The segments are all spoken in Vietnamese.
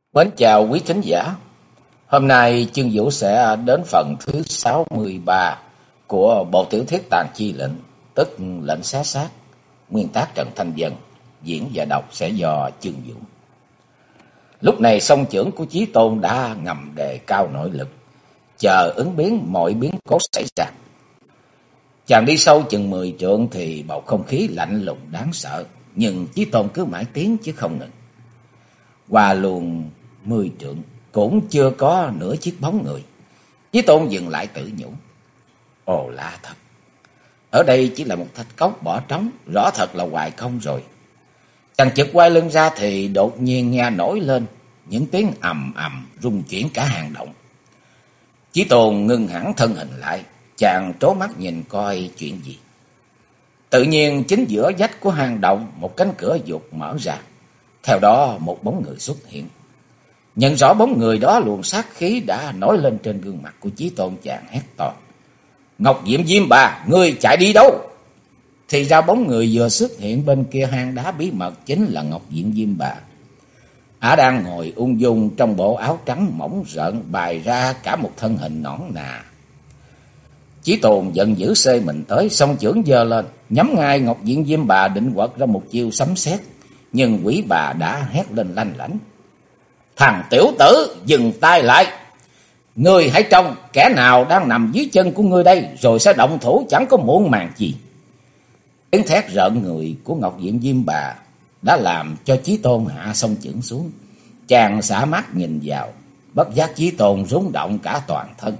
Mến chào quý thính giả. Hôm nay Chương Vũ sẽ đến phần thứ 63 của bộ tiểu thuyết Tàn Chi Lệnh, tức Lệnh Xé Xác, nguyên tác Trần Thanh Vân, diễn và đọc sẽ do Chương Vũ. Lúc này song chưởng của Chí Tôn đã ngầm đề cao nội lực, chờ ứng biến mọi biến cố xảy ra. Chàng đi sâu chừng 10 trượng thì bầu không khí lạnh lùng đáng sợ, nhưng Chí Tôn cứ mãi tiến chứ không ngừng. Qua luôn 10 trượng cũng chưa có nửa chiếc bóng người. Chí Tôn dừng lại tự nhủ: ồ lạ thật, ở đây chỉ là một thạch cốc bỏ trống, rõ thật là hoài không rồi. Chàng chợt quay lưng ra thì đột nhiên nghe nổi lên những tiếng ầm ầm rung chuyển cả hang động. Chí Tôn ngưng hẳn thân hình lại, chàng trố mắt nhìn coi chuyện gì. Tự nhiên chính giữa vách của hang động một cánh cửa vụt mở ra, theo đó một bóng người xuất hiện. Nhận rõ bóng người đó, luồng sát khí đã nổi lên trên gương mặt của Chí Tôn, chàng hét to: Ngọc Diệm Diêm Bà, ngươi chạy đi đâu? Thì ra bóng người vừa xuất hiện bên kia hang đá bí mật chính là Ngọc Diệm Diêm Bà. Ả đang ngồi ung dung trong bộ áo trắng mỏng rợn, bày ra cả một thân hình nõn nà. Chí Tôn giận dữ xê mình tới, song chưởng giơ lên nhắm ngay Ngọc Diệm Diêm Bà, định quật ra một chiêu sấm sét, nhưng quỷ bà đã hét lên lanh lảnh: Thằng tiểu tử, dừng tay lại! Ngươi hãy trông kẻ nào đang nằm dưới chân của ngươi đây, rồi sẽ động thủ chẳng có muộn màng gì. Tiếng thét rợn người của Ngọc Diệm Diêm Bà đã làm cho Chí Tôn hạ song chưởng xuống. Chàng xả mắt nhìn vào, bất giác Chí Tôn rung động cả toàn thân.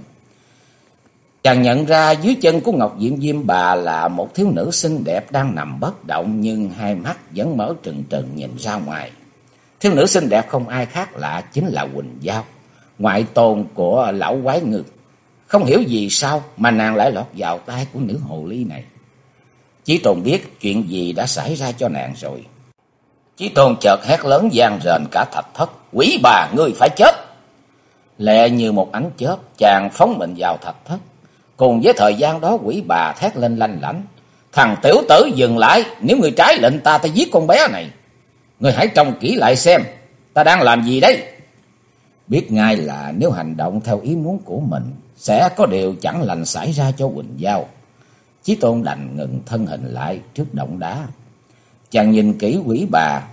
Chàng nhận ra dưới chân của Ngọc Diệm Diêm Bà là một thiếu nữ xinh đẹp đang nằm bất động, nhưng hai mắt vẫn mở trừng trừng nhìn ra ngoài. Thiếu nữ xinh đẹp không ai khác lạ chính là Quỳnh Giao, ngoại tôn của lão quái ngư. Không hiểu vì sao mà nàng lại lọt vào tay của nữ hồ ly này. Chí Tôn biết chuyện gì đã xảy ra cho nàng rồi. Chí Tôn chợt hét lớn vang rền cả thạch thất: Quỷ bà, ngươi phải chết! Lẹ như một ánh chớp, chàng phóng mình vào thạch thất. Cùng với thời gian đó, quỷ bà thét lên lanh lảnh: Thằng tiểu tử, dừng lại! Nếu ngươi trái lệnh ta giết con bé này. Ngươi hãy trông kỹ lại xem ta đang làm gì đấy. Biết ngay là nếu hành động theo ý muốn của mình sẽ có điều chẳng lành xảy ra cho Quỳnh Giao. Chí Tôn đành ngừng thân hình lại trước động đá. Chàng nhìn kỹ quỷ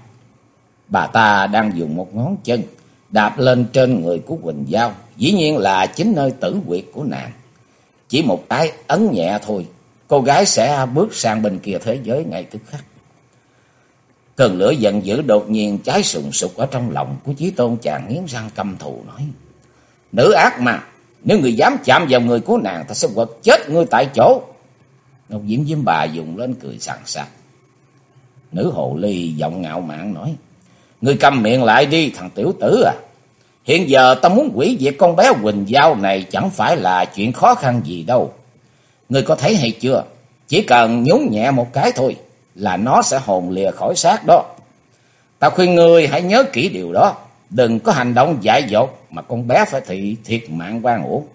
bà ta đang dùng một ngón chân đạp lên trên người của Quỳnh Giao, dĩ nhiên là chính nơi tử huyệt của nàng. Chỉ một cái ấn nhẹ thôi, cô gái sẽ bước sang bên kia thế giới ngay tức khắc. Cơn lửa giận dữ đột nhiên cháy sùng sục ở trong lòng của Chí Tôn, chàng nghiến răng căm thù nói: Nữ ác mà, nếu người dám chạm vào người của nàng, ta sẽ quật chết ngươi tại chỗ. Ngọc Diệm Diêm Bà dùng lên cười sằng sặc. Nữ hồ ly giọng ngạo mạn nói: Ngươi câm miệng lại đi thằng tiểu tử à. Hiện giờ ta muốn hủy diệt con bé Quỳnh Giao này chẳng phải là chuyện khó khăn gì đâu. Ngươi có thấy hay chưa? Chỉ cần nhún nhẹ một cái thôi là nó sẽ hồn lìa khỏi xác đó. Ta khuyên ngươi hãy nhớ kỹ điều đó, đừng có hành động dại dột mà con bé phải thiệt mạng oan uổng.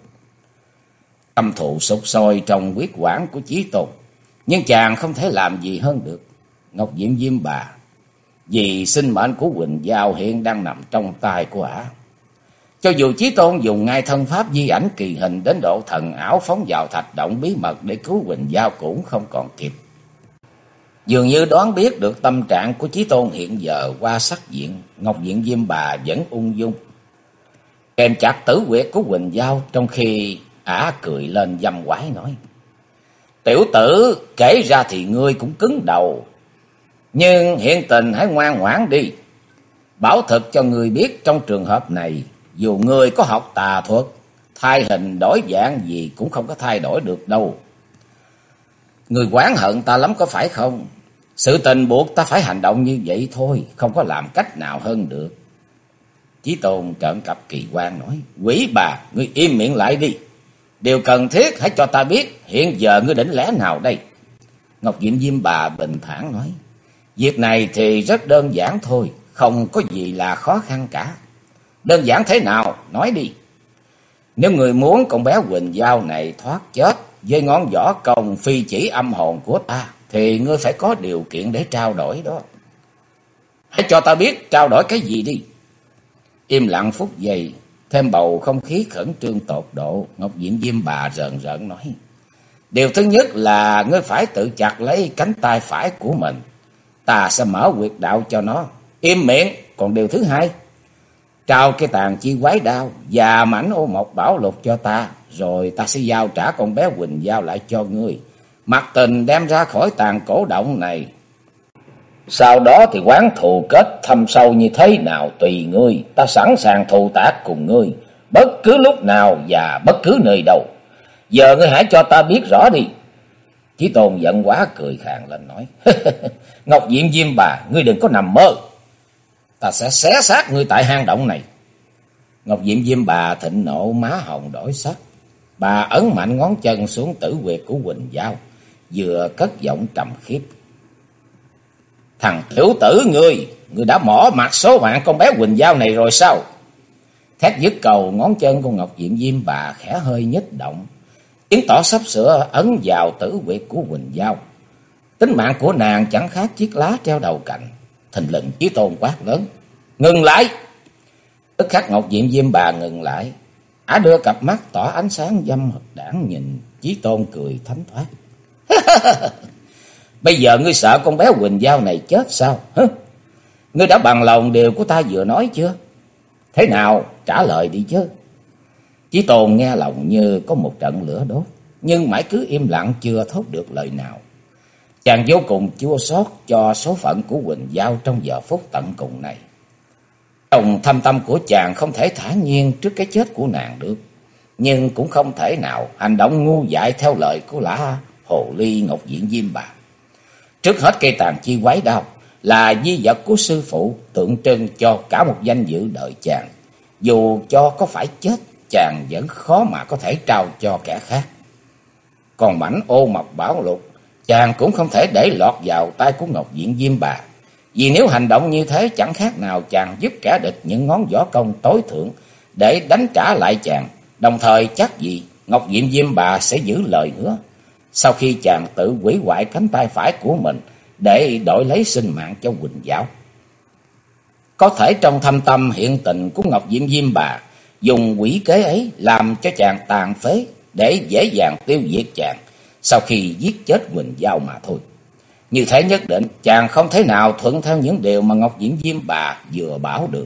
Căm thù sục sôi trong huyết quản của Chí Tôn, nhưng chàng không thể làm gì hơn được. Ngọc Diệm Diêm Bà, vì sinh mệnh của Quỳnh Giao hiện đang nằm trong tay của ả. Cho dù Chí Tôn dùng ngay thân pháp di ảnh kỳ hình đến độ thần ảo phóng vào thạch động bí mật để cứu Quỳnh Giao cũng không còn kịp. Dường như đoán biết được tâm trạng của Chí Tôn hiện giờ qua sắc diện, Ngọc Diệm Diêm Bà vẫn ung dung kèm chặt tử huyệt của Quỳnh Giao, trong khi ả cười lên dâm quái nói: Tiểu tử, kể ra thì ngươi cũng cứng đầu, nhưng hiện tình hãy ngoan ngoãn đi. Bảo thực cho ngươi biết, trong trường hợp này, dù ngươi có học tà thuật, thay hình đổi dạng gì cũng không có thay đổi được đâu. Ngươi oán hận ta lắm có phải không? Sự tình buộc ta phải hành động như vậy thôi, không có làm cách nào hơn được. Chí Tôn trợn cặp kỳ quan nói: Quỷ bà, ngươi im miệng lại đi. Điều cần thiết hãy cho ta biết hiện giờ ngươi định lẽ nào đây? Ngọc Diệm Diêm Bà bình thản nói: Việc này thì rất đơn giản thôi, không có gì là khó khăn cả. Đơn giản thế nào? Nói đi. Nếu người muốn con bé Quỳnh Giao này thoát chết với ngón võ công phi chỉ âm hồn của ta, thì ngươi phải có điều kiện để trao đổi đó. Hãy cho ta biết trao đổi cái gì đi. Im lặng phút giây, thêm bầu không khí khẩn trương tột độ, Ngọc Diện Diêm Bà rờn rợn nói: Điều thứ nhất là ngươi phải tự chặt lấy cánh tay phải của mình. Ta sẽ mở huyệt đạo cho nó. Im miệng. Còn điều thứ hai, trao cái tàn chi quái đao và mảnh ô mộc bảo lục cho ta. Rồi ta sẽ giao trả con bé Quỳnh Giao lại cho ngươi. Mặc Tình đem ra khỏi tàn cổ động này. Sau đó thì quán thù kết thâm sâu như thế nào tùy ngươi. Ta sẵn sàng thù tác cùng ngươi, bất cứ lúc nào và bất cứ nơi đâu. Giờ ngươi hãy cho ta biết rõ đi. Chí Tôn giận quá cười khàn lên nói: Ngọc Diện Diêm Bà, ngươi đừng có nằm mơ. Ta sẽ xé xác ngươi tại hang động này. Ngọc Diện Diêm Bà thịnh nộ, má hồng đổi sắc. Bà ấn mạnh ngón chân xuống tử huyệt của Quỳnh Giao, vừa cất giọng trầm khiếp: Thằng tiểu tử ngươi đã mỏ mặt số mạng con bé Quỳnh Giao này rồi sao? Thét dứt cầu, ngón chân của Ngọc Diện Diêm Bà khẽ hơi nhích động, chứng tỏ sắp sửa ấn vào tử huyệt của Quỳnh Giao. Tính mạng của nàng chẳng khác chiếc lá treo đầu cành. Thình lình Chí Tôn quát lớn: Ngừng lại! Tức khắc Ngọc Diện Diêm Bà ngừng lại. Ả đưa cặp mắt tỏa ánh sáng dâm đãng nhìn Chí Tôn cười thánh thoát: Bây giờ ngươi sợ con bé Quỳnh Giao này chết sao? Ngươi đã bằng lòng điều của ta vừa nói chưa? Thế nào, trả lời đi chứ. Chí Tôn nghe lòng như có một trận lửa đốt, nhưng mãi cứ im lặng chưa thốt được lời nào. Chàng vô cùng chua xót cho số phận của Quỳnh Giao trong giờ phút tận cùng này. Trong thâm tâm của chàng không thể thản nhiên trước cái chết của nàng được, nhưng cũng không thể nào hành động ngu dại theo lời của lã hồ ly Ngọc Diện Diêm Bà. Trước hết, cây tàn chi quái đao là di vật của sư phụ, tượng trưng cho cả một danh dự đời chàng. Dù cho có phải chết, chàng vẫn khó mà có thể trao cho kẻ khác. Còn mảnh ô mộc bảo lục, chàng cũng không thể để lọt vào tay của Ngọc Diện Diêm Bà. Vì nếu hành động như thế, chẳng khác nào chàng giúp kẻ địch những ngón võ công tối thượng để đánh trả lại chàng. Đồng thời chắc gì Ngọc Diện Diêm Bà sẽ giữ lời hứa sau khi chàng tự hủy hoại cánh tay phải của mình để đổi lấy sinh mạng cho Quỳnh Giao. Có thể trong thâm tâm hiện tình của Ngọc Diện Diêm Bà dùng quỷ kế ấy làm cho chàng tàn phế để dễ dàng tiêu diệt chàng sau khi giết chết Quỳnh Giao mà thôi. Như thế nhất định chàng không thể nào thuận theo những điều mà Ngọc Diện Diêm Bà vừa bảo được.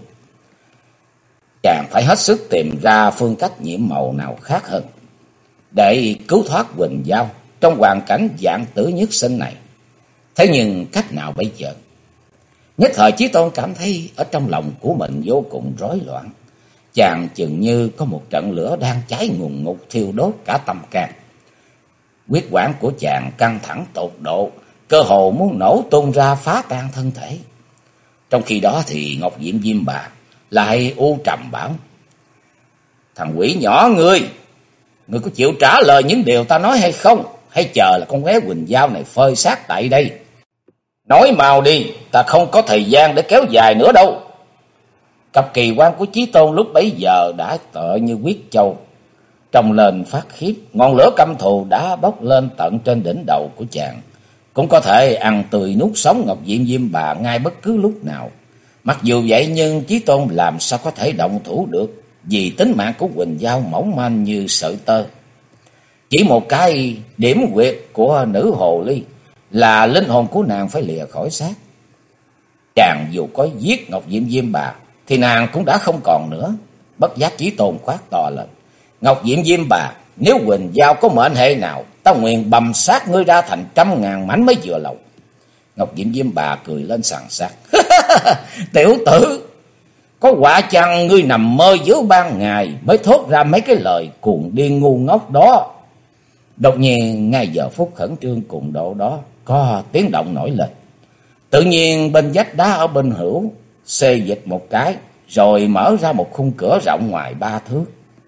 Chàng phải hết sức tìm ra phương cách nhiệm màu nào khác hơn để cứu thoát Quỳnh Giao trong hoàn cảnh vạn tử nhất sinh này. Thế nhưng cách nào bây giờ? Nhất thời Chí Tôn cảm thấy ở trong lòng của mình vô cùng rối loạn. Chàng chừng như có một trận lửa đang cháy ngùn ngụt thiêu đốt cả tâm can. Huyết quản của chàng căng thẳng tột độ, cơ hồ muốn nổ tung ra phá tan thân thể. Trong khi đó thì Ngọc Diện Diêm Bà lại u trầm bảo: Thằng quỷ nhỏ ngươi có chịu trả lời những điều ta nói hay không? Hay chờ là con bé Quỳnh Giao này phơi xác tại đây? Nói mau đi, ta không có thời gian để kéo dài nữa đâu. Cặp kỳ quan của Chí Tôn lúc bấy giờ đã tựa như huyết châu, trông lên phát khiếp. Ngọn lửa căm thù đã bốc lên tận trên đỉnh đầu của chàng, cũng có thể ăn tươi nuốt sống Ngọc Diện Diêm Bà ngay bất cứ lúc nào. Mặc dù vậy nhưng Chí Tôn làm sao có thể động thủ được, vì tính mạng của Quỳnh Giao mỏng manh như sợi tơ. Chỉ một cái điểm huyệt của nữ hồ ly là linh hồn của nàng phải lìa khỏi xác. Chàng dù có giết Ngọc Diện Diêm Bà thì nàng cũng đã không còn nữa. Bất giác Chí Tôn quát to lên: Ngọc Diện Diêm Bà, nếu Quỳnh Giao có mệnh hệ nào, ta nguyện bầm xác ngươi ra thành 100.000 mảnh mới vừa lòng. Ngọc Diện Diêm Bà cười lên sằng sặc: Tiểu tử, có quả chăng ngươi nằm mơ giữa ban ngày mới thốt ra mấy cái lời cuồng điên ngu ngốc đó? Đột nhiên ngay giờ phút khẩn trương cùng độ đó, có tiếng động nổi lên. Tự nhiên bên vách đá ở bên hữu xê dịch một cái, rồi mở ra một khung cửa rộng ngoài 3 thước.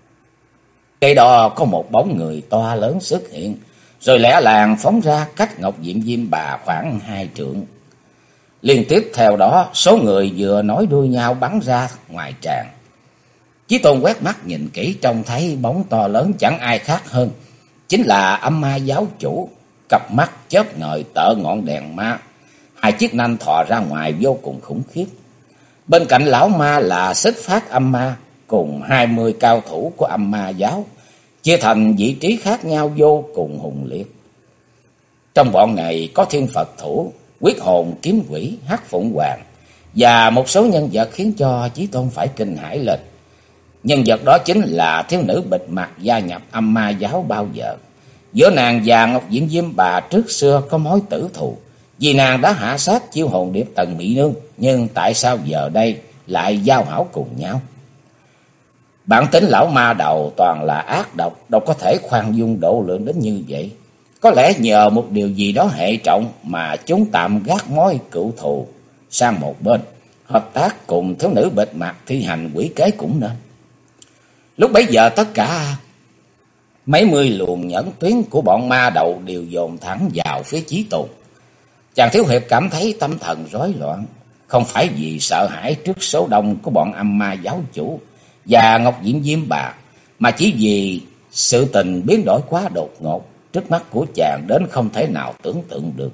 Cây đó có một bóng người to lớn xuất hiện, rồi lẻ làng phóng ra cách Ngọc Diện Diêm Bà khoảng 2 trượng. Liên tiếp theo đó, số người vừa nối đuôi nhau bắn ra ngoài tràng. Chí Tôn quét mắt nhìn kỹ, trông thấy bóng to lớn chẳng ai khác hơn chính là Âm Ma giáo chủ. Cặp mắt chớp ngời tợ ngọn đèn ma, 2 chiếc nanh thò ra ngoài vô cùng khủng khiếp. Bên cạnh lão ma là Xích Phát âm ma cùng 20 cao thủ của âm ma giáo, chia thành vị trí khác nhau vô cùng hùng liệt. Trong bọn này có Thiên Phật Thủ, Quyết Hồn Kiếm Quỷ, Hắc Phụng Hoàng và một số nhân vật khiến cho Chí Tôn phải kinh hãi lên. Nhân vật đó chính là thiếu nữ bịt mặt gia nhập âm ma giáo bao giờ. Giữa nàng và Ngọc Diễm Diêm Bà trước xưa có mối tử thù, vì nàng đã hạ sát Chiêu Hồn Điệp Tần Mỹ Nương, nhưng tại sao giờ đây lại giao hảo cùng nhau? Bản tính lão ma đầu toàn là ác độc, đâu có thể khoan dung độ lượng đến như vậy. Có lẽ nhờ một điều gì đó hệ trọng mà chúng tạm gác mối cựu thù sang một bên, hợp tác cùng thiếu nữ bịt mặt thi hành quỷ kế cũng nên. Lúc bấy giờ tất cả mấy mươi luồng nhẫn tuyến của bọn ma đầu đều dồn thẳng vào phía Chí Tôn. Chàng thiếu hiệp cảm thấy tâm thần rối loạn, không phải vì sợ hãi trước số đông của bọn âm ma giáo chủ và Ngọc Diễm Diêm Bà, mà chỉ vì sự tình biến đổi quá đột ngột trước mắt của chàng đến không thể nào tưởng tượng được.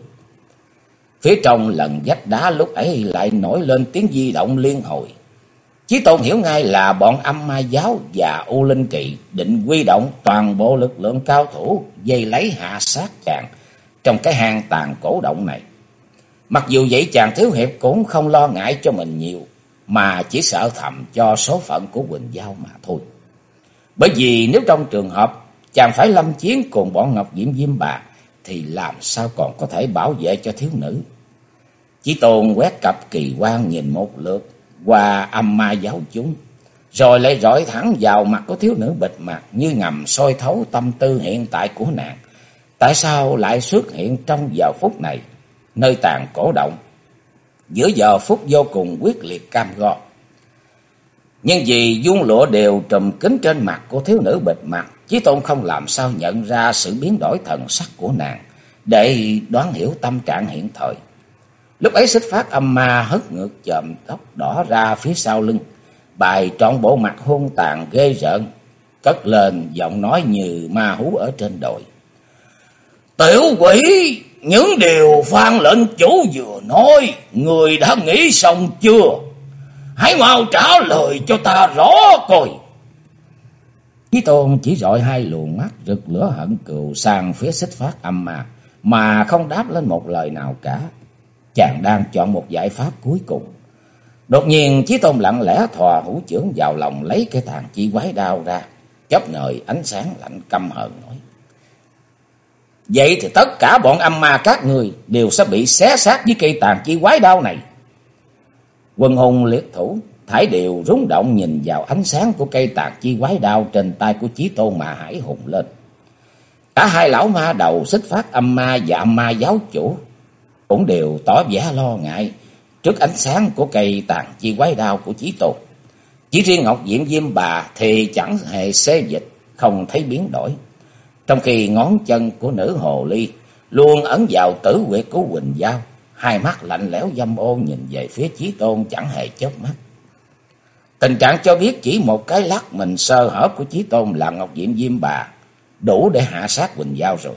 Phía trong lần vách đá lúc ấy lại nổi lên tiếng di động liên hồi. Chí Tôn hiểu ngay là bọn âm ma giáo và U Linh Kỳ định huy động toàn bộ lực lượng cao thủ dây lấy hạ sát chàng trong cái hang tàn cổ động này. Mặc dù vậy chàng thiếu hiệp cũng không lo ngại cho mình nhiều, mà chỉ sợ thầm cho số phận của Quỳnh Giao mà thôi. Bởi vì nếu trong trường hợp chàng phải lâm chiến cùng bọn Ngọc Diễm Diêm Bà thì làm sao còn có thể bảo vệ cho thiếu nữ. Chí Tôn quét cặp kỳ quan nhìn một lượt qua âm ma giáo chúng, rồi lại rọi thẳng vào mặt của thiếu nữ bịt mặt, như ngầm soi thấu tâm tư hiện tại của nàng. Tại sao lại xuất hiện trong giờ phút này, nơi tàn cổ động, giữa giờ phút vô cùng quyết liệt cam go? Nhưng vì vuông lụa đều trùm kín trên mặt của thiếu nữ bịt mặt, Chí Tôn không làm sao nhận ra sự biến đổi thần sắc của nàng để đoán hiểu tâm trạng hiện thời. Lúc ấy Xích Phát âm ma hất ngược chòm tóc đỏ ra phía sau lưng, bài trọn bộ mặt hung tàn ghê rợn, cất lên giọng nói như ma hú ở trên đồi. Tiểu quỷ, những điều Phan lệnh chủ vừa nói, người đã nghĩ xong chưa? Hãy mau trả lời cho ta rõ coi. Chí Tôn chỉ dọi hai luồng mắt rực lửa hận cừu sang phía Xích Phát âm ma, mà không đáp lên một lời nào cả. Chàng đang chọn một giải pháp cuối cùng. Đột nhiên Chí Tôn lặng lẽ thò hữu chưởng vào lòng, lấy cây tàn chi quái đao ra, chớp ngời ánh sáng lạnh căm hờn nói: Vậy thì tất cả bọn âm ma các người đều sẽ bị xé xác với cây tàn chi quái đao này. Quân hùng liệt thủ thải đều rung động nhìn vào ánh sáng của cây tàn chi quái đao trên tay của Chí Tôn mà hãi hùng lên. Cả hai lão ma đầu Xích Phát âm ma và âm ma giáo chủ cũng đều tỏ vẻ lo ngại trước ánh sáng của cây tàn chi quái đao của Chí Tôn. Chỉ riêng Ngọc Diễm Diêm Bà thì chẳng hề xê dịch, không thấy biến đổi, trong khi ngón chân của nữ hồ ly luôn ấn vào tử huyệt của Quỳnh Giao, hai mắt lạnh lẽo dâm ô nhìn về phía Chí Tôn chẳng hề chớp mắt. Tình trạng cho biết chỉ một cái lắc mình sơ hở của Chí Tôn là Ngọc Diễm Diêm Bà đủ để hạ sát Quỳnh Giao rồi.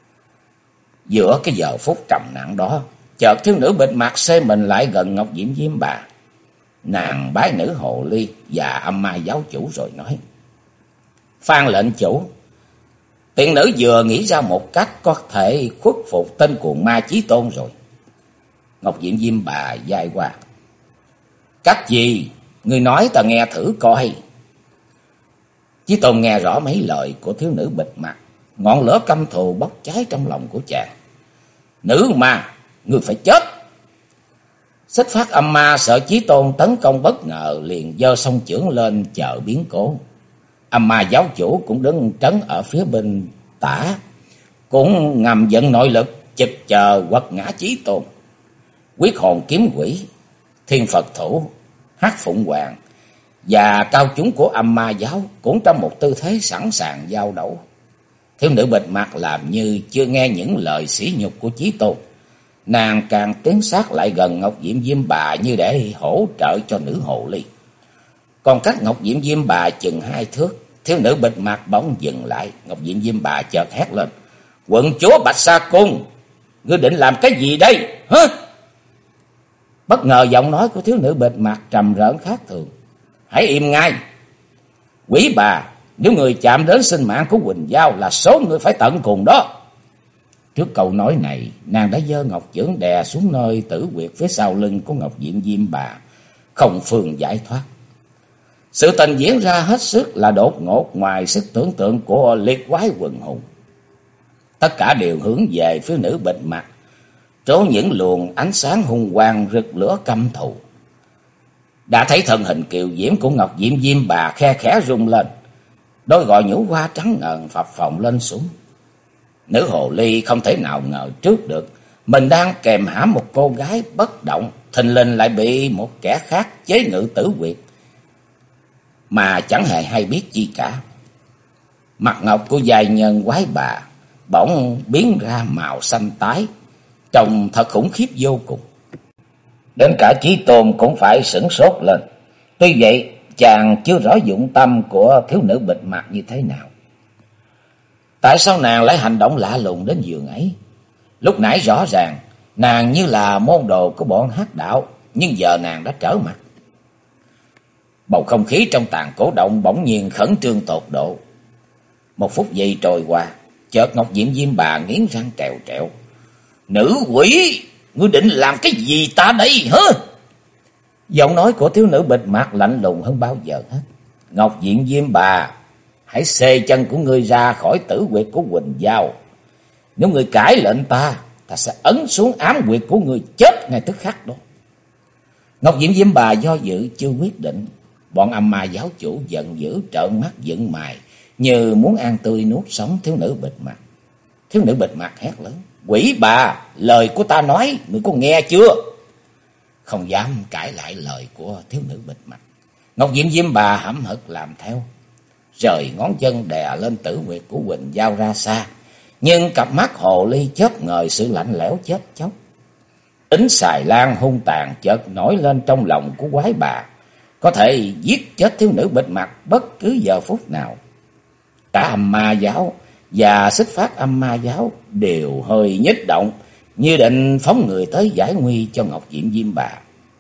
Giữa cái giờ phút trầm nặng đó, chợt thiếu nữ bịt mặt xê mình lại gần Ngọc Diễm Diêm Bà. Nàng bái nữ hồ ly và âm ma giáo chủ rồi nói: Phan lệnh chủ, tiện nữ vừa nghĩ ra một cách có thể khuất phục tên cuồng ma Chí Tôn rồi. Ngọc Diễm Diêm Bà dai qua: Cách gì? Người nói ta nghe thử coi. Chí Tôn nghe rõ mấy lời của thiếu nữ bịt mặt, ngọn lửa căm thù bốc cháy trong lòng của chàng. Nữ ma, ngươi phải chết. Xích Phát âm ma sợ Chí Tôn tấn công bất ngờ, liền giơ song chưởng lên chờ biến cố. Âm ma giáo chủ cũng đứng trấn ở phía bên tả, cũng ngầm vận nội lực chực chờ quật ngã Chí Tôn. Quyết Hồn Kiếm Quỷ, Thiên Phật Thủ, Hắc Phụng Hoàng và cao chúng của âm ma giáo cũng trong một tư thế sẵn sàng giao đấu. Thiếu nữ bịt mặt làm như chưa nghe những lời sỉ nhục của Chí Tôn. Nàng càng tiến sát lại gần Ngọc Diễm Diêm Bà như để hỗ trợ cho nữ hồ ly. Còn cách Ngọc Diễm Diêm Bà chừng 2 thước, thiếu nữ bịt mặt bỗng dừng lại. Ngọc Diễm Diêm Bà chợt hét lên: Quận chúa Bạch Sa Cung, ngươi định làm cái gì đây hả? Bất ngờ giọng nói của thiếu nữ bịt mặt trầm rỡn khác thường. Hãy im ngay! Quỷ bà, nếu người chạm đến sinh mạng của Quỳnh Giao là số người phải tận cùng đó. Trước câu nói này, nàng đã giơ ngọc chưởng đè xuống nơi tử huyệt phía sau lưng của Ngọc Diệm Diêm Bà, không phương giải thoát. Sự tình diễn ra hết sức là đột ngột, ngoài sức tưởng tượng của liệt quái quần hùng. Tất cả đều hướng về phía nữ bịt mặt, trốn những luồng ánh sáng hung quang rực lửa căm thù. Đã thấy thân hình kiều diễm của Ngọc Diệm Diêm Bà khe khẽ rung lên, đôi gò nhũ hoa trắng ngần phập phồng lên xuống. Nữ hồ ly không thể nào ngờ trước được mình đang kèm hãm một cô gái bất động, thình lình lại bị một kẻ khác chế ngự tử huyệt mà chẳng hề hay biết chi cả. Mặt ngọc của giai nhân quái bà bỗng biến ra màu xanh tái, trông thật khủng khiếp vô cùng. Đến cả Chí Tôn cũng phải sửng sốt lên. Tuy vậy, chàng chưa rõ dụng tâm của thiếu nữ bịt mặt như thế nào. Tại sao nàng lại hành động lạ lùng đến giường ấy? Lúc nãy rõ ràng nàng như là môn đồ của bọn hắc đạo, nhưng giờ nàng đã trở mặt. Bầu không khí trong tàn cổ động bỗng nhiên khẩn trương tột độ. Một phút giây trôi qua, chợt Ngọc Diệm Diêm Bà nghiến răng trèo trẹo. Nữ quỷ, ngươi định làm cái gì ta đây hả? Giọng nói của thiếu nữ bịt mặt lạnh lùng hơn bao giờ hết. Ngọc Diệm Diêm Bà, hãy xê chân của ngươi ra khỏi tử huyệt của Quỳnh Giao. Nếu ngươi cãi lệnh ta sẽ ấn xuống ám huyệt của ngươi chết ngay tức khắc đó. Ngọc Diệm Diêm Bà do dự chưa quyết định. Bọn âm ma giáo chủ giận dữ trợn mắt dựng mày, như muốn ăn tươi nuốt sống thiếu nữ bịt mặt. Thiếu nữ bịt mặt hét lớn. Quỷ bà, lời của ta nói, ngươi có nghe chưa? Không dám cãi lại lời của thiếu nữ bịt mặt, Ngọc Diệm Diêm Bà hậm hực làm theo. Rời ngón chân đè lên tử huyệt của Quỳnh Giao ra xa, nhưng cặp mắt hồ ly chớp ngời sự lạnh lẽo chết chóc. Tính xài lan hung tàn chợt nổi lên trong lòng của quái bà, có thể giết chết thiếu nữ bịt mặt bất cứ giờ phút nào. Cả âm ma giáo và Xích Phát âm ma giáo đều hơi nhích động, như định phóng người tới giải nguy cho Ngọc Diệm Diêm Bà.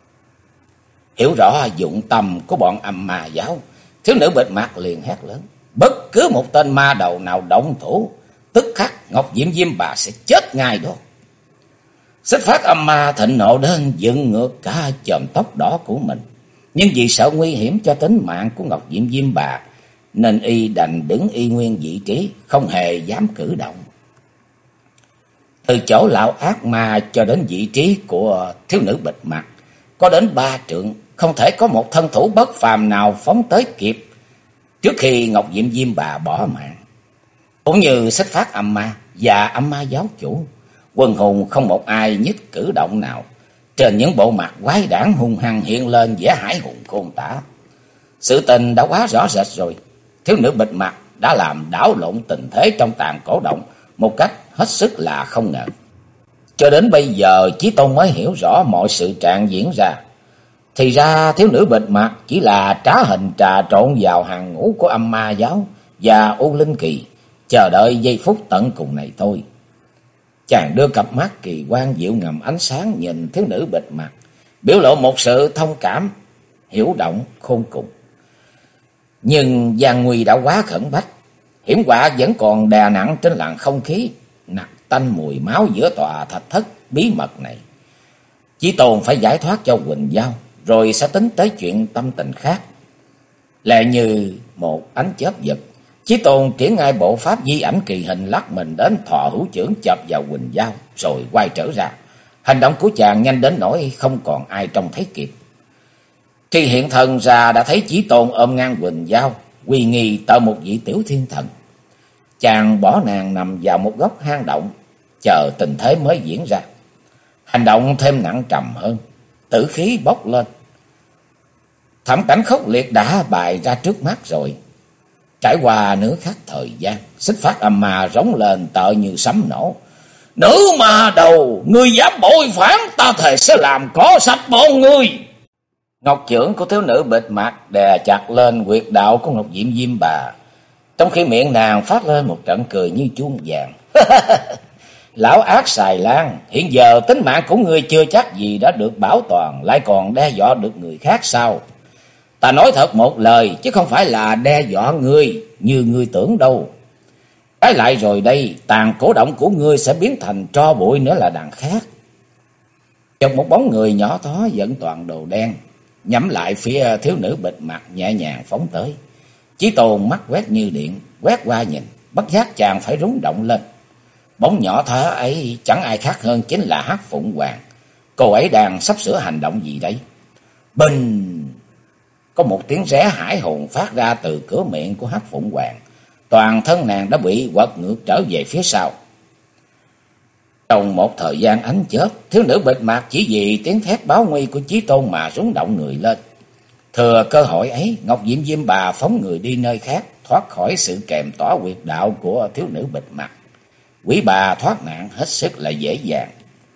Hiểu rõ dụng tâm của bọn âm ma giáo, thiếu nữ bịt mặt liền hét lớn. Bất cứ một tên ma đầu nào động thủ, tức khắc Ngọc Diệm Diêm Bà sẽ chết ngay đó. Xích Phát âm ma thịnh nộ đến dựng ngược cả chòm tóc đỏ của mình, nhưng vì sợ nguy hiểm cho tính mạng của Ngọc Diệm Diêm Bà, nên y đành đứng y nguyên vị trí, không hề dám cử động. Từ chỗ lão ác ma cho đến vị trí của thiếu nữ bịt mặt có đến 3 trượng, không thể có một thân thủ bất phàm nào phóng tới kịp trước khi Ngọc Diệm Diêm Bà bỏ mạng. Cũng như Xích Phát âm ma và âm ma giáo chủ, quần hùng không một ai nhích cử động nào. Trên những bộ mặt quái đản hung hăng hiện lên vẻ hãi hùng khôn tả. Sự tình đã quá rõ rệt rồi. Thiếu nữ bịt mặt đã làm đảo lộn tình thế trong tàn cổ động một cách hết sức là không ngờ. Cho đến bây giờ Chí Tôn mới hiểu rõ mọi sự trạng diễn ra. Thì ra thiếu nữ bịt mặt chỉ là trá hình trà trộn vào hàng ngũ của âm ma giáo và U Linh Kỳ, chờ đợi giây phút tận cùng này thôi. Chàng đưa cặp mắt kỳ quan dịu ngầm ánh sáng nhìn thiếu nữ bịt mặt, biểu lộ một sự thông cảm, hiểu động khôn cùng. Nhưng gian nguy đã quá khẩn bách, hiểm họa vẫn còn đè nặng trên làn không khí nặc tanh mùi máu giữa tòa thạch thất bí mật này. Chí Tôn phải giải thoát cho Quỳnh Giao, rồi sẽ tính tới chuyện tâm tình khác. Lẹ như một ánh chớp giật, Chí Tôn triển ngay bộ pháp di ảnh kỳ hình lắc mình đến thọ hữu chưởng chộp vào Quỳnh Giao, rồi quay trở ra. Hành động của chàng nhanh đến nỗi không còn ai trông thấy kịp. Khi hiện thân ra đã thấy Chí Tôn ôm ngang Quỳnh Giao, uy nghi tợ một vị tiểu thiên thần. Chàng bỏ nàng nằm vào một góc hang động, chờ tình thế mới diễn ra. Hành động thêm nặng trầm hơn, tử khí bốc lên. Thảm cảnh khốc liệt đã bày ra trước mắt rồi. Trải qua nửa khắc thời gian, Xích Phát âm ma rống lên tợ như sấm nổ. Nữ ma đầu, ngươi dám bội phản, ta thề sẽ làm có sạch bọn ngươi. Ngọc chưởng của thiếu nữ bịt mặt đè chặt lên huyệt đạo của Ngọc Diệm Diêm Bà, trong khi miệng nàng phát lên một trận cười như chuông vàng. Lão ác xài lang, hiện giờ tính mạng của ngươi chưa chắc gì đã được bảo toàn, lại còn đe dọa được người khác sao? Ta nói thật một lời, chứ không phải là đe dọa ngươi như ngươi tưởng đâu. Trái lại rồi đây, tàn cổ động của ngươi sẽ biến thành tro bụi nữa là đằng khác. Chợt một bóng người nhỏ thó dẫn toàn đồ đen, nhắm lại phía thiếu nữ bịt mặt nhẹ nhàng phóng tới. Chí Tôn mắt quét như điện, quét qua nhìn, bất giác chàng phải rúng động lên. Bóng nhỏ thó ấy chẳng ai khác hơn chính là Hắc Phụng Hoàng. Cô ấy đang sắp sửa hành động gì đấy? Bình! Có một tiếng ré hãi hồn phát ra từ cửa miệng của Hắc Phụng Hoàng. Toàn thân nàng đã bị quật ngược trở về phía sau. Trong một thời gian ánh chớp, thiếu nữ bịt mặt chỉ vì tiếng thét báo nguy của Chí Tôn mà rúng động người lên. Thừa cơ hội ấy, Ngọc Diệm Diêm Bà phóng người đi nơi khác, thoát khỏi sự kèm tỏa huyệt đạo của thiếu nữ bịt mặt. Quý bà thoát nạn hết sức là dễ dàng.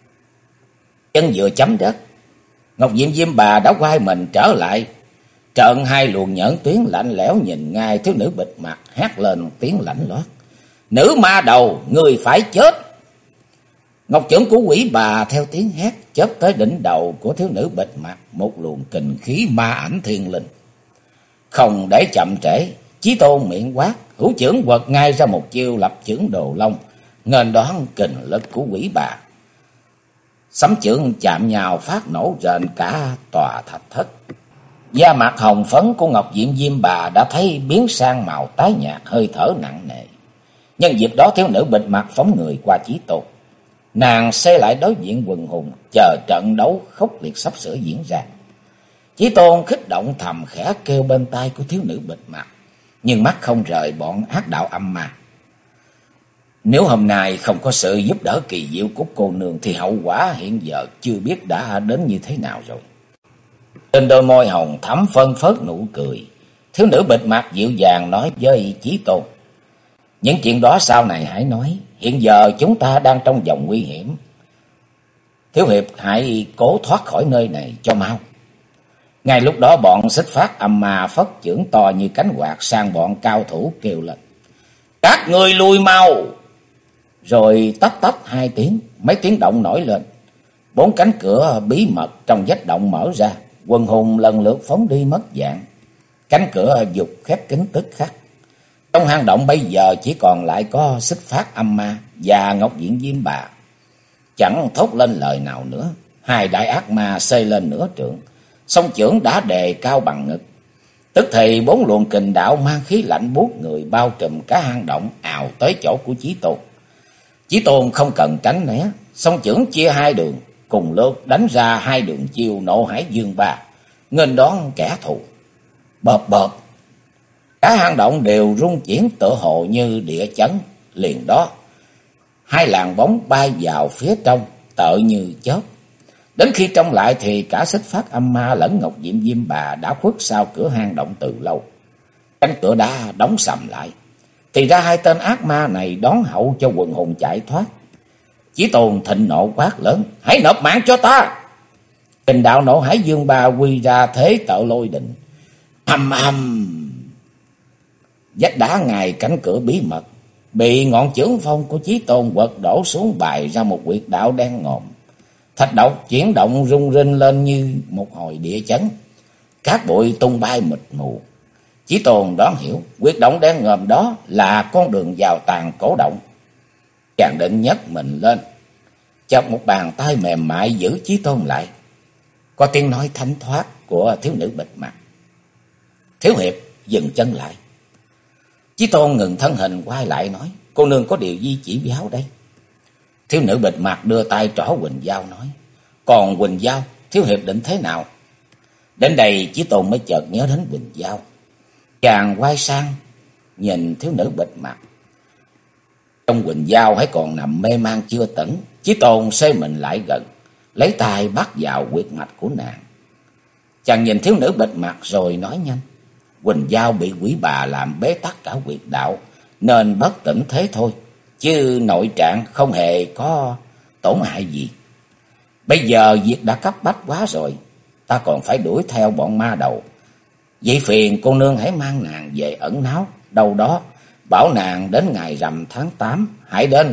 Chân vừa chấm đất, Ngọc Diệm Diêm Bà đã quay mình trở lại. Trợn hai luồng nhẫn tuyến lạnh lẽo nhìn ngay thiếu nữ bịt mặt, hét lên tiếng lạnh lót: Nữ ma đầu, người phải chết! Ngọc chưởng của quỷ bà theo tiếng hét chớp tới đỉnh đầu của thiếu nữ bịt mặt một luồng kình khí ma ảnh thiên linh. Không để chậm trễ, Chí Tôn miệng quát, hữu chưởng quật ngay ra một chiêu lập chưởng Đồ Long, nghênh đón kình lực của quỷ bà. Sấm chưởng chạm nhau phát nổ rền cả tòa thạch thất. Da mặt hồng phấn của Ngọc Diệm Diêm Bà đã thấy biến sang màu tái nhạt, hơi thở nặng nề. Nhân dịp đó thiếu nữ bịt mặt phóng người qua Chí Tôn. Nàng xây lại đối diện quần hùng, chờ trận đấu khốc liệt sắp sửa diễn ra. Chí Tôn kích động thầm khẽ kêu bên tai của thiếu nữ bịt mặt, nhưng mắt không rời bọn ác đạo âm ma. Nếu hôm nay không có sự giúp đỡ kỳ diệu của cô nương thì hậu quả hiện giờ chưa biết đã đến như thế nào rồi. Trên đôi môi hồng thắm phân phớt nụ cười, thiếu nữ bịt mặt dịu dàng nói với Chí Tôn: Những chuyện đó sau này hãy nói, hiện giờ chúng ta đang trong vòng nguy hiểm. Thiếu hiệp hãy cố thoát khỏi nơi này cho mau. Ngay lúc đó bọn Xích Phát âm ma phất chưởng to như cánh quạt sang bọn cao thủ kêu lên: Các người lùi mau! Rồi tách tách hai tiếng, mấy tiếng động nổi lên. 4 cánh cửa bí mật trong vách động mở ra, quần hùng lần lượt phóng đi mất dạng. Cánh cửa dục khép kín tức khắc. Trong hang động bây giờ chỉ còn lại có Xích Phát âm ma và Ngọc Diệm Diêm Bà. Chẳng thốt lên lời nào nữa. Hai đại ác ma xây lên nửa trượng, song chưởng đã đề cao bằng ngực. Tức thì 4 luồng kình đạo mang khí lạnh buốt người bao trùm cả hang động ào tới chỗ của Chí Tôn. Chí Tôn không cần tránh né, song chưởng chia hai đường, cùng lượt đánh ra hai đường chiêu Nộ Hải Dương Ba, nghênh đón kẻ thù. Bợp bợp, cả hang động đều rung chuyển tựa hồ như địa chấn. Liền đó, hai làn bóng bay vào phía trong, tợ như chớp. Đến khi trông lại thì cả Xích Phát âm ma lẫn Ngọc Diệm Diêm Bà đã khuất sau cửa hang động từ lâu. Cánh cửa đá đóng sầm lại. Thì ra hai tên ác ma này đón hậu cho quần hùng chạy thoát. Chí Tôn thịnh nộ quát lớn: Hãy nộp mạng cho ta! Kình đạo Nộ Hải Dương Ba quy ra thế tợ lôi đình. Ầm ầm, vách đá ngay cánh cửa bí mật bị ngọn chưởng phong của Chí Tôn quật đổ xuống, bày ra một huyệt đạo đen ngòm. Thạch độc chuyển động rung rinh lên như một hồi địa chấn, cát bụi tung bay mịt mù. Chí Tôn đoán hiểu huyệt động đen ngòm đó là con đường vào tàn cổ động. Chàng định nhấc mình lên, chợt một bàn tay mềm mại giữ Chí Tôn lại. Có tiếng nói thánh thoát của thiếu nữ bịt mặt: Thiếu hiệp dừng chân lại. Chí Tôn ngừng thân hình quay lại nói: Cô nương có điều gì chỉ báo đây? Thiếu nữ bịt mặt đưa tay trỏ Quỳnh Giao nói: Còn Quỳnh Giao, thiếu hiệp định thế nào? Đến đây Chí Tôn mới chợt nhớ đến Quỳnh Giao. Chàng quay sang nhìn thiếu nữ bịt mặt. Trong Quỳnh Giao hãy còn nằm mê man chưa tỉnh. Chí Tôn xê mình lại gần, lấy tay bắt vào huyệt mạch của nàng. Chàng nhìn thiếu nữ bịt mặt rồi nói nhanh: Quỳnh Giao bị quỷ bà làm bế tắc cả huyệt đạo, nên bất tỉnh thế thôi, chứ nội trạng không hề có tổn hại gì. Bây giờ việc đã cấp bách quá rồi, ta còn phải đuổi theo bọn ma đầu. Vậy phiền cô nương hãy mang nàng về ẩn náu đâu đó, bảo nàng đến ngày rằm tháng 8 hãy đến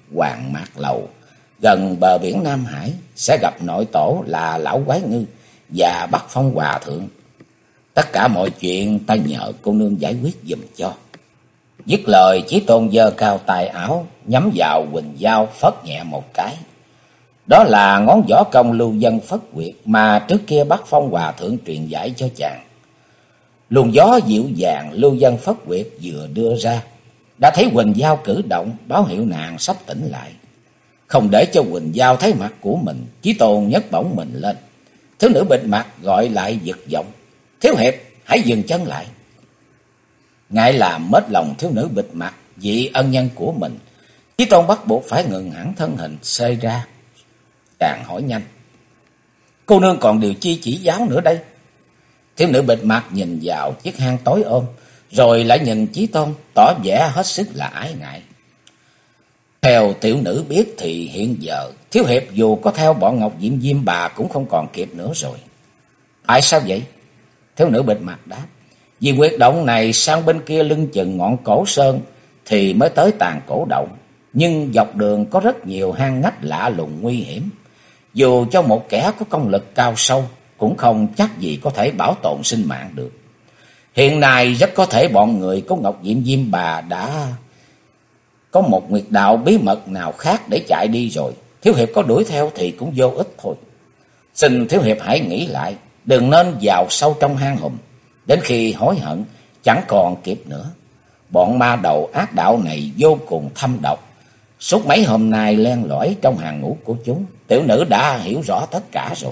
Hoàng Mạc Lầu, gần bờ biển Nam Hải, sẽ gặp nội tổ là Lão Quái Ngư và Bắc Phong Hòa Thượng. Tất cả mọi chuyện ta nhờ cô nương giải quyết giùm cho. Dứt lời, Chí Tôn giơ cao tài áo, nhắm vào Quỳnh Giao phất nhẹ một cái. Đó là ngón võ công lưu dân phất quyệt mà trước kia Bắc Phong Hòa Thượng truyền giải cho chàng. Luồng gió dịu dàng lưu dân phất quyệt vừa đưa ra, đã thấy Quỳnh Giao cử động, báo hiệu nàng sắp tỉnh lại. Không để cho Quỳnh Giao thấy mặt của mình, Chí Tôn nhấc bổng mình lên. Thiếu nữ bịt mặt gọi lại giật giọng: "Thiếu hiệp, hãy dừng chân lại." Ngại làm mết lòng thiếu nữ bịt mặt vị ân nhân của mình, Chí Tôn bắt buộc phải ngừng hẳn thân hình xê ra. Chàng hỏi nhanh: "Cô nương còn điều chi chỉ giáo nữa đây?" Thiếu nữ bịt mặt nhìn vào chiếc hang tối ôm, rồi lại nhìn Chí Tôn, tỏ vẻ hết sức là ái ngại. "Theo tiểu nữ biết thì hiện giờ thiếu hiệp dù có theo bọn Ngọc Diệm Diêm bà cũng không còn kịp nữa rồi." "Tại sao vậy?" Thiếu nữ bịt mặt đáp: "Vì huyệt động này sang bên kia lưng chừng ngọn cổ sơn thì mới tới Tàn Cổ Động, nhưng dọc đường có rất nhiều hang ngách lạ lùng nguy hiểm. Dù cho một kẻ có công lực cao sâu cũng không chắc gì có thể bảo tồn sinh mạng được. Hiện nay rất có thể bọn người của Ngọc Diệm Diêm bà đã có một huyệt đạo bí mật nào khác để chạy đi rồi. Thiếu hiệp có đuổi theo thì cũng vô ích thôi. Xin thiếu hiệp hãy nghĩ lại, đừng nên vào sâu trong hang hùm, đến khi hối hận chẳng còn kịp nữa. Bọn ma đầu ác đạo này vô cùng thâm độc. Suốt mấy hôm nay len lỏi trong hàng ngũ của chúng, tiểu nữ đã hiểu rõ tất cả rồi."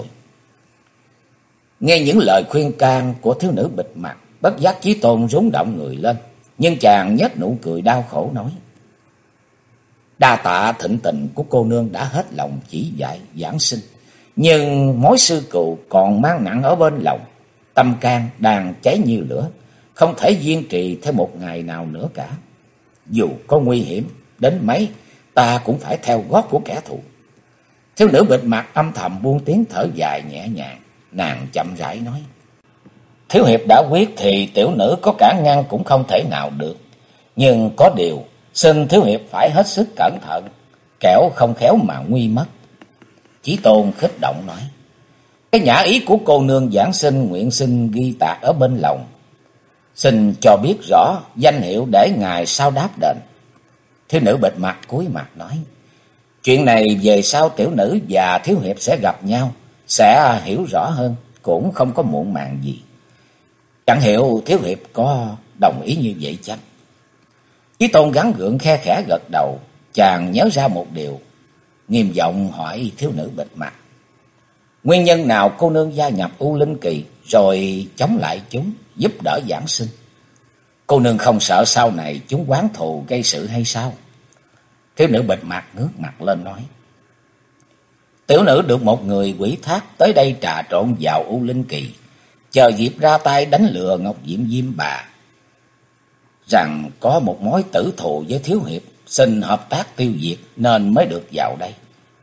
Nghe những lời khuyên can của thiếu nữ bịt mặt, bất giác Chí Tôn rúng động người lên, nhưng chàng nhếch nụ cười đau khổ nói: "Đa tạ thịnh tình của cô nương đã hết lòng chỉ dạy giảng sinh, nhưng mối sư cừu còn mang nặng ở bên lòng, tâm can đang cháy như lửa, không thể kiên trì thêm một ngày nào nữa cả. Dù có nguy hiểm đến mấy, ta cũng phải theo gót của kẻ thù." Thiếu nữ bịt mặt âm thầm buông tiếng thở dài nhẹ nhàng, nàng chậm rãi nói: "Thiếu hiệp đã quyết thì tiểu nữ có cản ngăn cũng không thể nào được, nhưng có điều xin thiếu hiệp phải hết sức cẩn thận, kẻo không khéo mà nguy mất." Chí Tôn khích động nói: "Cái nhã ý của cô nương giảng sinh nguyện xin ghi tạc ở bên lòng, xin cho biết rõ danh hiệu để ngài sao đáp đền." Thiếu nữ bịt mặt cúi mặt nói: "Chuyện này về sau tiểu nữ và thiếu hiệp sẽ gặp nhau, sẽ hiểu rõ hơn, cũng không có muộn màng gì. Chẳng hiểu thiếu hiệp có đồng ý như vậy chăng?" Chí Tôn gắng gượng khe khẽ gật đầu. Chàng nhớ ra một điều, nghiêm giọng hỏi thiếu nữ bịt mặt: "Nguyên nhân nào cô nương gia nhập U Linh Kỳ rồi chống lại chúng, giúp đỡ giảng sinh? Cô nương không sợ sau này chúng oán thù gây sự hay sao?" Thiếu nữ bịt mặt ngước mặt lên nói: "Tiểu nữ được một người quỷ thác tới đây trà trộn vào U Linh Kỳ, chờ dịp ra tay đánh lừa Ngọc Diệm Diêm bà, rằng có một mối tử thù với thiếu hiệp, xin hợp tác tiêu diệt nên mới được vào đây."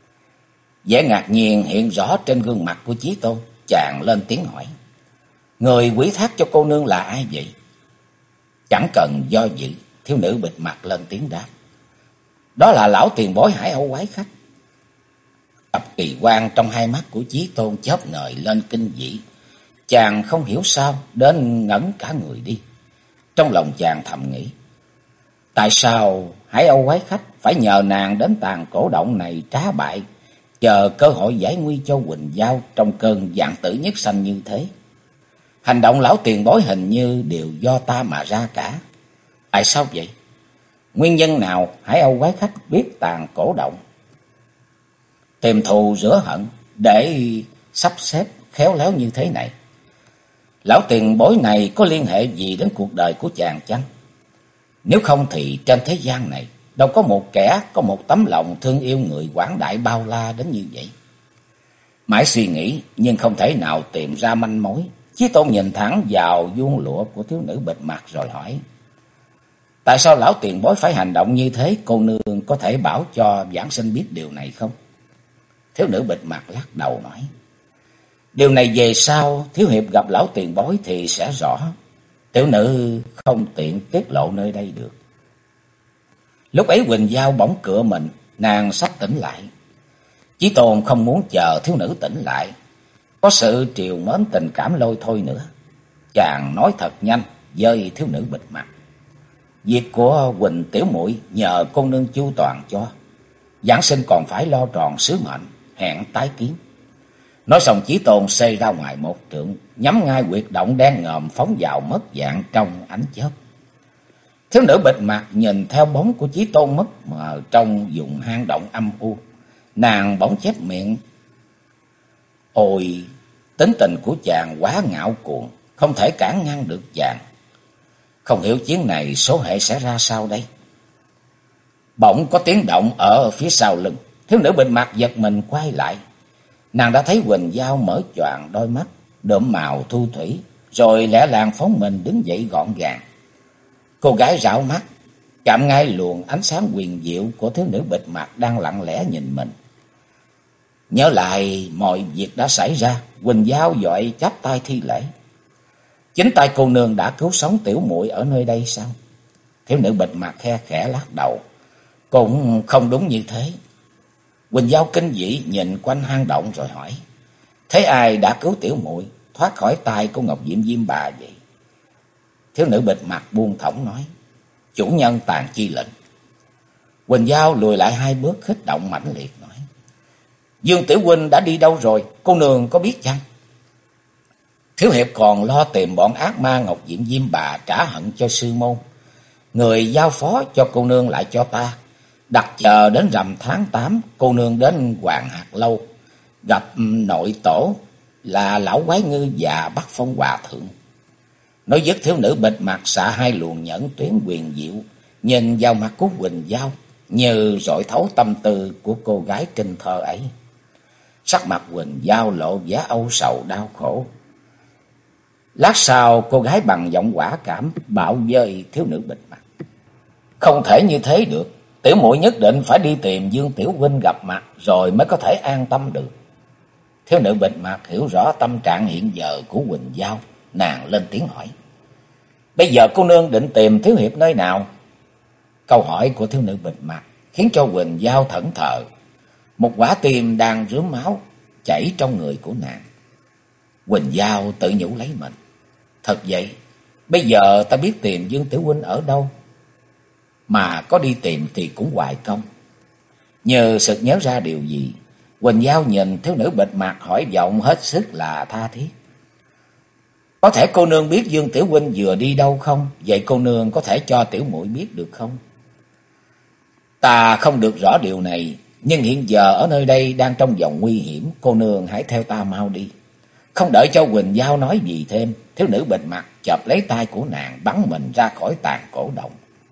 Vẻ ngạc nhiên hiện rõ trên gương mặt của Chí Tôn. Chàng lên tiếng hỏi: "Người quỷ thác cho cô nương là ai vậy?" Chẳng cần do dự, thiếu nữ bịt mặt lên tiếng đáp: "Đó là lão tiền bối Hải Âu Quái Khách." Cặp kỳ quan trong hai mắt của Chí Tôn chớp ngời lên kinh dị. Chàng không hiểu sao đến ngẩn cả người đi. Trong lòng chàng thầm nghĩ: tại sao Hải Âu Quái Khách phải nhờ nàng đến Tàn Cổ Động này trá bại, chờ cơ hội giải nguy cho Quỳnh Giao trong cơn vạn tử nhất sanh như thế? Hành động lão tiền bối hình như đều do ta mà ra cả. Tại sao vậy? Nguyên nhân nào Hải Âu Quái Khách biết Tàn Cổ Động, tìm thù rửa hận để sắp xếp khéo léo như thế này? Lão tiền bối này có liên hệ gì đến cuộc đời của chàng chăng? Nếu không thì trên thế gian này đâu có một kẻ có một tấm lòng thương yêu người quảng đại bao la đến như vậy. Mãi suy nghĩ nhưng không thể nào tìm ra manh mối. Chí Tôn nhìn thẳng vào vuông lụa của thiếu nữ bịt mặt rồi hỏi: tại sao lão tiền bối phải hành động như thế? Cô nương có thể bảo cho giảng sinh biết điều này không? Thiếu nữ bịt mặt lắc đầu nói: điều này về sau thiếu hiệp gặp lão tiền bối thì sẽ rõ. Tiểu nữ không tiện tiết lộ nơi đây được. Lúc ấy Quỳnh Giao bỗng cựa mình, nàng sắp tỉnh lại. Chí Tôn không muốn chờ thiếu nữ tỉnh lại, có sự trìu mến tình cảm lôi thôi nữa. Chàng nói thật nhanh với thiếu nữ bịt mặt: việc của Huỳnh tiểu muội nhờ cô nương chu toàn cho. Giáng sinh còn phải lo tròn sứ mệnh, hẹn tái kiến. Nói xong Chí Tôn xê ra ngoài một trượng, nhắm ngay huyệt động đen ngòm phóng vào mất dạng trong ánh chớp. Thiếu nữ bịt mặt nhìn theo bóng của Chí Tôn mất mờ trong vùng hang động âm u, nàng bỗng chép miệng: ôi, tính tình của chàng quá ngạo cuồng, không thể cản ngăn được chàng. Không hiểu chuyến này số hệ sẽ ra sao đây. Bỗng có tiếng động ở phía sau lưng, thiếu nữ bịt mặt giật mình quay lại. Nàng đã thấy Huỳnh Giao mở choàng đôi mắt đượm màu thu thủy, rồi lẻ làng phóng mình đứng dậy gọn gàng. Cô gái rảo mắt, chạm ngay luồng ánh sáng huyền diệu của thiếu nữ bịt mặt đang lặng lẽ nhìn mình. Nhớ lại mọi việc đã xảy ra, Huỳnh Giao vội chắp tay thi lễ: chính tay cô nương đã cứu sống tiểu muội ở nơi đây sao? Thiếu nữ bịt mặt khe khẽ lắc đầu: cũng không đúng như thế. Huỳnh Giao kinh dị nhìn quanh hang động rồi hỏi: thế ai đã cứu tiểu muội thoát khỏi tay của Ngọc Diệm Diêm Bà vậy? Thiếu nữ bịt mặt buông thõng nói: chủ nhân Tàn Chi lệnh. Huỳnh Giao lùi lại hai bước khích động mãnh liệt nói: Dương tiểu huynh đã đi đâu rồi, cô nương có biết chăng? Thiếu hiệp còn lo tìm bọn ác ma Ngọc Diệm Diêm Bà trả hận cho sư môn. Người giao phó cho cô nương lại cho ta, đặt chờ đến rằm tháng 8 cô nương đến Hoàng Hạt Lâu gặp nội tổ là lão quái ngư và Bắc Phong Hòa Thượng. Nói dứt, thiếu nữ bịt mặt xạ hai luồng nhẫn tuyến huyền diệu nhìn vào mặt của Huỳnh Giao, như rọi thấu tâm tư của cô gái trinh thơ ấy. Sắc mặt Huỳnh Giao lộ vẻ âu sầu đau khổ. Lát sau cô gái bằng giọng quả cảm bảo với thiếu nữ bịt mặt: không thể như thế được, tiểu muội nhất định phải đi tìm Dương tiểu huynh gặp mặt rồi mới có thể an tâm được. Thiếu nữ bịt mặt hiểu rõ tâm trạng hiện giờ của Huỳnh Giao, nàng lên tiếng hỏi: bây giờ cô nương định tìm thiếu hiệp nơi nào? Câu hỏi của thiếu nữ bịt mặt khiến cho Huỳnh Giao thẫn thờ. Một quả tim đang rướm máu chảy trong người của nàng. Huỳnh Giao tự nhủ lấy mình: thật vậy, bây giờ ta biết tìm Dương tiểu huynh ở đâu, mà có đi tìm thì cũng hoài công. Nhờ sực nhớ ra điều gì, Huỳnh Giao nhìn thiếu nữ bịt mặt hỏi giọng hết sức là tha thiết: có thể cô nương biết Dương tiểu huynh vừa đi đâu không? Vậy cô nương có thể cho tiểu muội biết được không? Ta không được rõ điều này, nhưng hiện giờ ở nơi đây đang trong vòng nguy hiểm, cô nương hãy theo ta mau đi. Không đợi cho Huỳnh Giao nói gì thêm, thiếu nữ bịt mặt chộp lấy tay của nàng bắn mình ra khỏi tàn cổ động.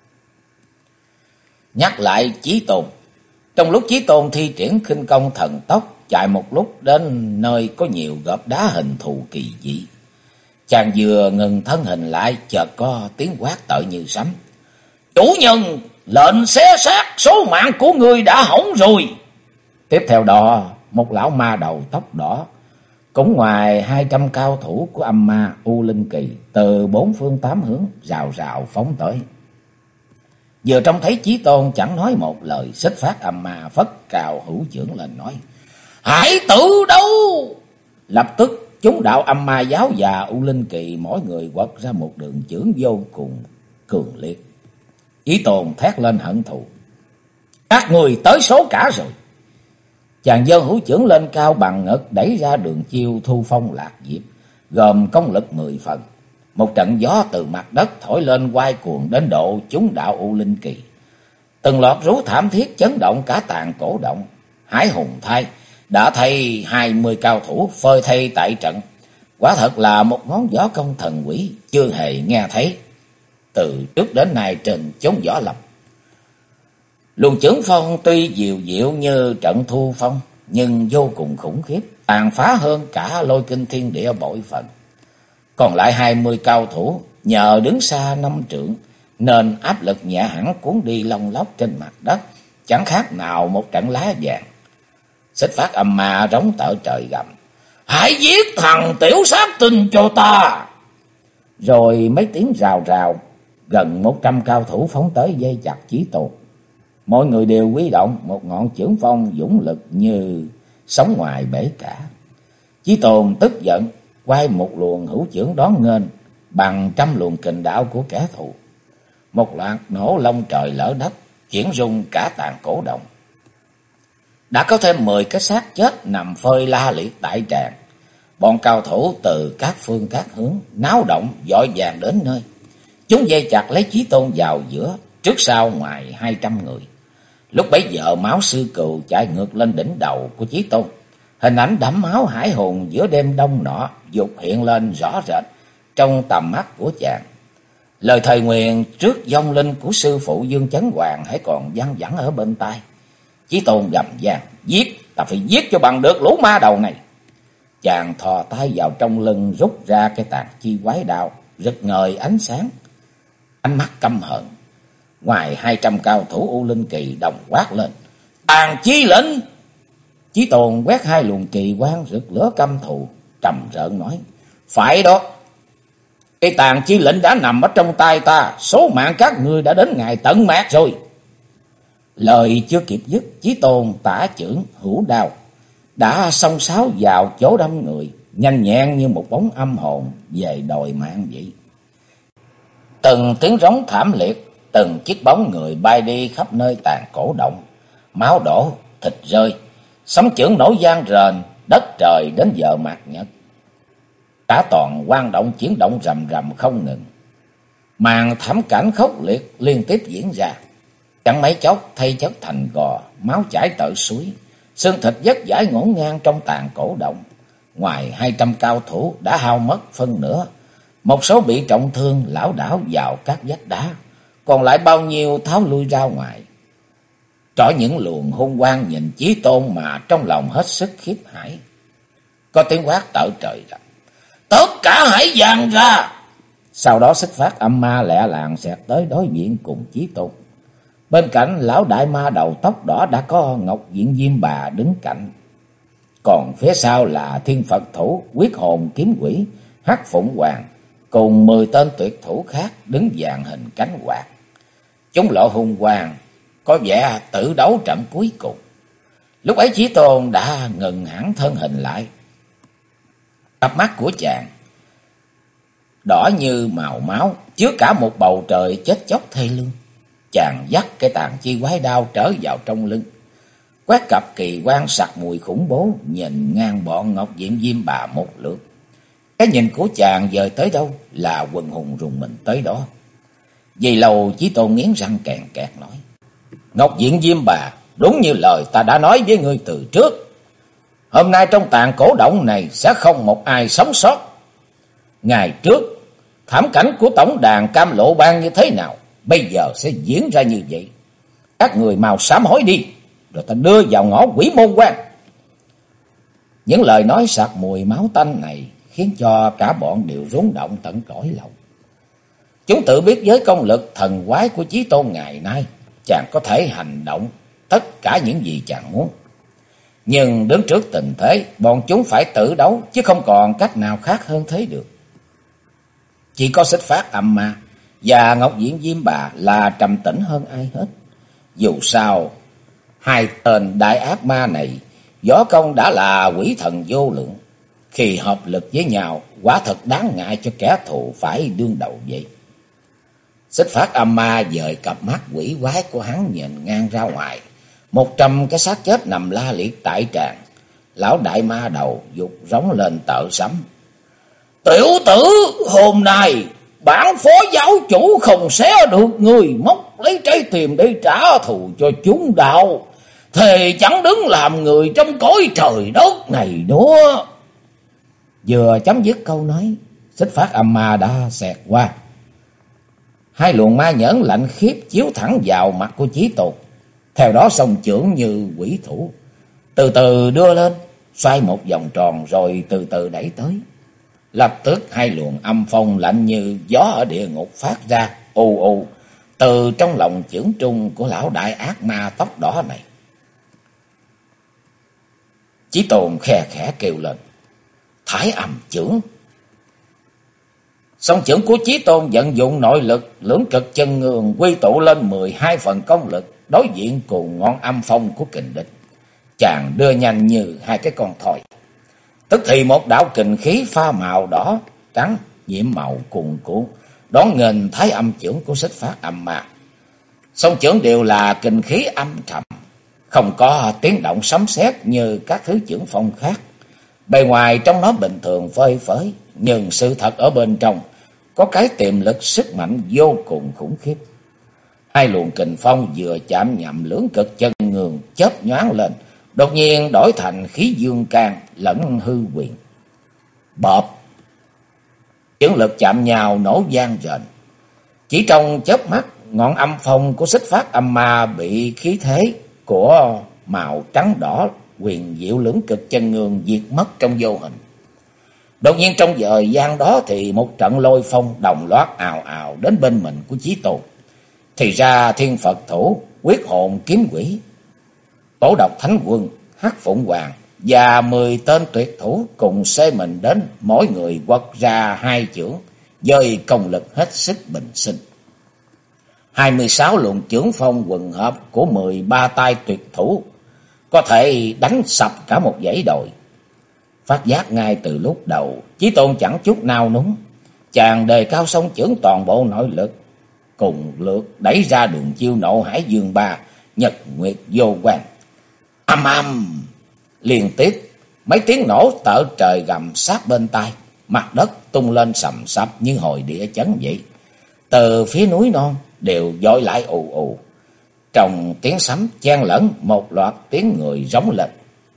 Nhắc lại Chí Tôn. Trong lúc Chí Tôn thi triển khinh công thần tốc, chạy một lúc đến nơi có nhiều gợp đá hình thù kỳ dị. Chàng vừa ngừng thân hình lại, chợt có tiếng quát tợ như sấm: chủ nhân, lệnh xé xác, số mạng của người đã hỏng rồi. Tiếp theo đó, một lão ma đầu tóc đỏ, cũng ngoài 200 cao thủ của âm ma U Linh Kỳ, từ bốn phương tám hướng rào rào phóng tới. Vừa trông thấy Chí Tôn chẳng nói một lời, xích phát âm ma phất cào hữu chưởng lên nói: hãy tự đấu. Lập tức chúng đạo âm ma giáo và U Linh Kỳ mỗi người quật ra một đường chưởng vô cùng cường liệt. Chí Tôn thét lên hận thù: các người tới số cả rồi. Chàng giơ hữu chưởng lên cao bằng ngực, đẩy ra đường chiêu Thu Phong Lạc Diệp, gồm công lực 10 phần. Một trận gió từ mặt đất thổi lên quay cuồng đến độ chúng đạo U Linh Kỳ từng loạt rú thảm thiết chấn động cả tàn cổ động. Hải hùng thai đã thấy 20 cao thủ phơi thây tại trận, quả thật là một ngón võ công thần quỷ chưa hề nghe thấy từ trước đến nay trên chốn võ lâm. Luồng chưởng phong tuy dịu dịu như trận thu phong, nhưng vô cùng khủng khiếp, tàn phá hơn cả lôi kinh thiên địa bội phần. Còn lại 20 cao thủ nhờ đứng xa 5 trượng nên áp lực nhẹ hẳn cuốn đi lông lốc trên mặt đất, chẳng khác nào một trận lá vàng. Xích phát âm ma rống tợ trời gầm: hãy giết thằng tiểu sát tinh cho ta. Rồi mấy tiếng rào rào, gần 100 cao thủ phóng tới dây chặt Chí Tôn. mọi người đều huy động một ngọn chưởng phong dũng lực như sóng ngoài bể cả. Chí Tôn tức giận, quay một luồng hữu chưởng đón nghênh bằng trăm luồng kình đạo của kẻ thù. Một loạt nổ long trời lở đất, chuyển rung cả tàn cổ động. Đã có thêm 10 cái xác chết nằm phơi la liệt tại tràng. Bọn cao thủ từ các phương các hướng náo động vội vàng đến nơi. Chúng dây chặt lấy Chí Tôn vào giữa, trước sau ngoài 200 người. Lúc bấy giờ máu sư cừu chạy ngược lên đỉnh đầu của Chí Tôn. Hình ảnh đẫm máu hải hùng giữa đêm đông nọ dục hiện lên rõ rệt trong tầm mắt của chàng. Lời thầy nguyền trước vong linh của sư phụ Dương Chấn Hoàng hãy còn văng vẳng ở bên tai. Chí Tôn gầm vang: "Giết, ta phải giết cho bằng được lũ ma đầu này." Chàng thò tay vào trong lưng rút ra cái tàn chi quái đao, rực ngời ánh sáng, ánh mắt căm hận. Ngoài 200 cao thủ U Linh Kỳ đồng quát lên: "Tàn chi lệnh!" Chí Tôn quét hai luồng kỳ quang rực lửa căm thù, trầm rợn nói: "Phải đó, cái tàn chi lệnh đã nằm ở trong tay ta, số mạng các ngươi đã đến ngày tận mát rồi." Lời chưa kịp dứt, Chí Tôn tả chưởng hữu đao đã xông xáo vào chỗ đâm người, nhanh nhẹn như một bóng âm hồn về đòi mạng vậy. Từng tiếng rống thảm liệt, từng chiếc bóng người bay đi khắp nơi tàn cổ động, máu đổ, thịt rơi, sấm chưởng nổ vang rền, đất trời đến giờ mạt nhật. Cả toàn hoang động chuyển động rầm rầm không ngừng. Màn thảm cảnh khốc liệt liên tiếp diễn ra. Chẳng mấy chốc thây chất thành gò, máu chảy tợ suối, xương thịt vất vãi ngổn ngang trong tàn cổ động. Ngoài 200 cao thủ đã hao mất phân nửa, một số bị trọng thương lảo đảo vào các vách đá, còn lại bao nhiêu tháo lui ra ngoài. Trỏ những luồng hung quang nhìn Chí Tôn mà trong lòng hết sức khiếp hãi. Có tiếng quát tợ trời ra: "Tất cả hãy dàn ra!" Sau đó Xích Phát Âm Ma lẹ làng xẹt tới đối diện cùng Chí Tôn. Bên cạnh lão đại ma đầu tóc đỏ đã có Ngọc Diện Diêm Bà đứng cạnh. Còn phía sau là Thiên Phật Thủ, Quyết Hồn Kiếm Quỷ, Hắc Phụng Hoàng cùng 10 tên tuyệt thủ khác đứng dàn hình cánh quạt. Chúng lộ hung quang, có vẻ tử đấu trận cuối cùng. Lúc ấy Chí Tôn đã ngừng hẳn thân hình lại. Cặp mắt của chàng đỏ như màu máu, chứa cả một bầu trời chết chóc thê lương. Chàng dắt cái tàn chi quái đao trở vào trong lưng, quét cặp kỳ quan sặc mùi khủng bố, nhìn ngang bọn Ngọc Diệm Diêm Bà một lượt. Cái nhìn của chàng dời tới đâu là quần hùng rùng mình tới đó. Vì lâu Chí Tôn nghiến răng kèn kẹt nói: "Ngọc Diện Diêm Bà, đúng như lời ta đã nói với ngươi từ trước. Hôm nay trong tàn cổ động này sẽ không một ai sống sót. Ngày trước, thảm cảnh của tổng đàn Cam Lộ Bang như thế nào, bây giờ sẽ diễn ra như vậy. Các người mau sám hối đi, rồi ta đưa vào ngõ Quỷ Môn Quan." Những lời nói sặc mùi máu tanh này khiến cho cả bọn đều rúng động tận cõi lòng. Chúng tự biết với công lực thần quái của Chí Tôn ngày nay, chàng có thể hành động tất cả những gì chàng muốn. Nhưng đứng trước tình thế, bọn chúng phải tự đấu, chứ không còn cách nào khác hơn thế được. Chỉ có Xích Phát Âm Ma và Ngọc Diện Diêm Bà là trầm tĩnh hơn ai hết. Dù sao, hai tên đại ác ma này võ công đã là quỷ thần vô lượng. Khi hợp lực với nhau, quả thật đáng ngại cho kẻ thù phải đương đầu vậy. Xích Phát Âm Ma dời cặp mắt quỷ quái của hắn nhìn ngang ra ngoài. 100 cái xác chết nằm la liệt tại tràng. Lão đại ma đầu dục rống lên tợ sấm: "Tiểu tử, hôm nay bản phó giáo chủ không xé được người, móc lấy trái tim để trả thù cho chúng đạo, thề chẳng đứng làm người trong cõi trời đất này nữa." Vừa chấm dứt câu nói, Xích Phát Âm Ma đã xẹt qua. Hai luồng ma nhẫn lạnh khiếp chiếu thẳng vào mặt của Chí Tôn. Theo đó song chưởng như quỷ thủ, từ từ đưa lên, xoay một vòng tròn rồi từ từ đẩy tới. Lập tức hai luồng âm phong lạnh như gió ở địa ngục phát ra ù ù từ trong lòng chưởng trung của lão đại ác ma tóc đỏ này. Chí Tôn khe khẽ kêu lên: "Thái Âm chưởng!" Song chưởng của Chí Tôn vận dụng nội lực lưỡng cực chân ngường quy tụ lên 12 phần công lực, đối diện cùng ngọn âm phong của kình địch. Chàng đưa nhanh như hai cái con thoi. Tức thì một đạo kình khí pha màu đỏ trắng nhiễm màu cuồn cuộn đón nghênh thái âm chưởng của Xích Phát Âm Ma. Song chưởng đều là kình khí âm trầm, không có tiếng động sấm sét như các thứ chưởng phong khác. Bề ngoài trong nó bình thường phơi phới, nhưng sự thật ở bên trong có cái tiềm lực sức mạnh vô cùng khủng khiếp. Hai luồng kình phong vừa chạm nhằm lưỡng cực chân ngường chớp nhoáng lên, đột nhiên đổi thành khí dương can lẫn hư quyền. Bộp! Chưởng lực chạm nhau nổ vang rền. Chỉ trong chớp mắt, ngọn âm phong của Xích Phát Âm Ma bị khí thế của màu trắng đỏ quyền diệu lưỡng cực chân ngường diệt mất trong vô hình. Đột nhiên trong thời gian đó thì một trận lôi phong đồng loạt ào ào đến bên mình của Chí Tôn. Thì ra Thiên Phật Thủ, Quyết Hồn Kiếm Quỷ, Cổ Độc Thánh Quân, Hắc Phụng Hoàng và 10 tên tuyệt thủ cùng xê mình đến, mỗi người quật ra hai chưởng với công lực hết sức bình sinh. 26 luồng chưởng phong quần hợp của 13 tay tuyệt thủ có thể đánh sập cả một dãy đồi. Phát giác ngay từ lúc đầu, Chí Tôn chẳng chút nao núng, chàng đề cao song chưởng toàn bộ nội lực, cùng lượt đẩy ra đường chiêu Nộ Hải Dương Ba, Nhật Nguyệt Vô Quan. Âm âm liên tiếp mấy tiếng nổ tợ trời gầm sát bên tai, mặt đất tung lên sầm sập như hồi địa chấn vậy. Từ phía núi non đều dội lại ù ù, trong tiếng sấm chen lẫn một loạt tiếng người rống lên.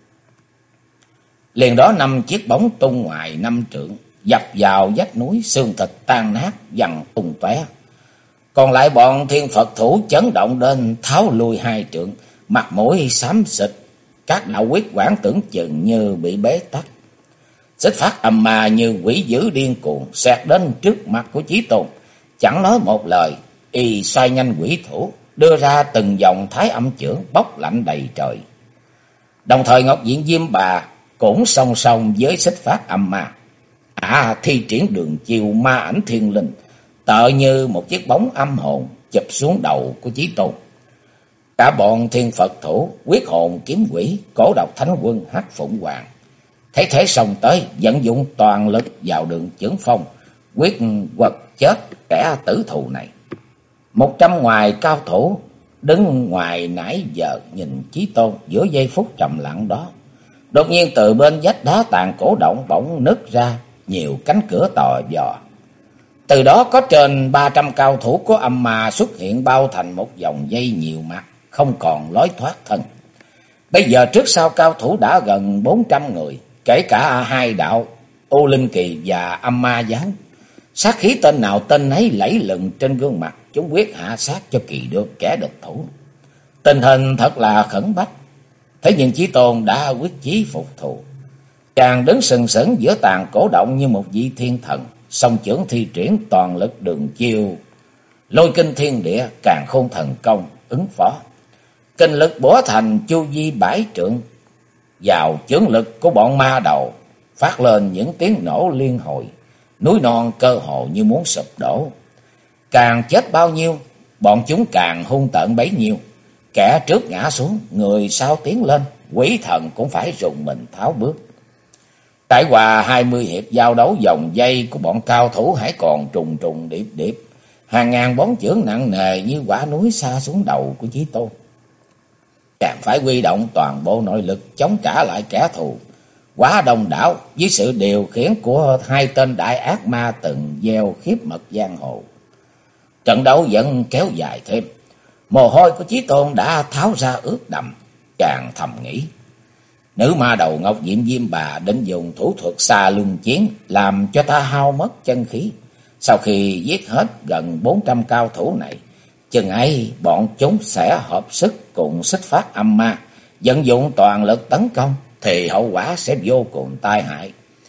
Liền đó 5 chiếc bóng tung ngoài 5 trượng, dập vào vách núi, xương thịt tan nát văng tung tóe. Còn lại bọn Thiên Phật Thủ chấn động đến tháo lui 2 trượng, mặt mũi xám xịt, các đạo quyết quản tưởng chừng như bị bế tắc. Xích Phát Âm Ma như quỷ dữ điên cuồng xẹt đến trước mặt của Chí Tôn, chẳng nói một lời, y xoay nhanh quỷ thủ, đưa ra từng dòng thái âm chưởng bốc lạnh đầy trời. Đồng thời Ngọc Diện Diêm Bà cũng song song với Xích Phát Âm Ma, thi triển đường chiêu Ma Ảnh Thiên Linh, tựa như một chiếc bóng âm hồn chụp xuống đầu của Chí Tôn. Cả bọn Thiên Phật Thủ, Quyết Hồn Kiếm Quỷ, Cổ Độc Thánh Quân, Hắc Phụng Hoàng thấy thế xông tới, vận dụng toàn lực vào đường chưởng phong, quyết quật chết kẻ tử thù này. 100 ngoài cao thủ đứng ngoài nãy giờ nhìn Chí Tôn giữa giây phút trầm lặng đó. Đột nhiên từ bên vách đá tàn cổ động bỗng nứt ra nhiều cánh cửa tò vò. Từ đó có trên 300 cao thủ của âm ma xuất hiện, bao thành một vòng dây nhiều mặt, không còn lối thoát thân. Bây giờ trước sau cao thủ đã gần 400 người, kể cả hai đạo U Linh Kỳ và Âm Ma Giáo. Sát khí tên nào tên ấy lẫy lừng trên gương mặt, chúng quyết hạ sát cho kỳ được kẻ địch thủ. Tình hình thật là khẩn bách. Thế nhưng Chí Tôn đã quyết chí phục thù. Chàng đứng sừng sững giữa tàn cổ động như một vị thiên thần, song chưởng thi triển toàn lực đường chiêu Lôi Kinh Thiên Địa, Càn Khôn Thần Công ứng phó. Kinh lực bổ thành chu vi 7 trượng, vào chưởng lực của bọn ma đầu phát lên những tiếng nổ liên hồi, núi non cơ hồ như muốn sụp đổ. Càng chết bao nhiêu, bọn chúng càng hung tợn bấy nhiêu. Kẻ trước ngã xuống, người sau tiến lên, quỷ thần cũng phải rùng mình tháo bước. Trải qua 20 hiệp giao đấu vòng dây của bọn cao thủ hãy còn trùng trùng điệp điệp, hàng ngàn bóng chưởng nặng nề như quả núi sa xuống đầu của Chí Tôn. Chàng phải huy động toàn bộ nội lực chống trả lại kẻ thù quá đông đảo với sự điều khiển của hai tên đại ác ma từng gieo khiếp mật giang hồ. Trận đấu vẫn kéo dài thêm. Mồ hôi của Chí Tôn đã tháo ra ướt đầm. Chàng thầm nghĩ, nữ ma đầu Ngọc Diệm Diêm Bà định dùng thủ thuật xa luân chiến làm cho ta hao mất chân khí. Sau khi giết hết gần 400 cao thủ này, chừng ấy bọn chúng sẽ hợp sức cùng Xích Phát Âm Ma vận dụng toàn lực tấn công, thì hậu quả sẽ vô cùng tai hại.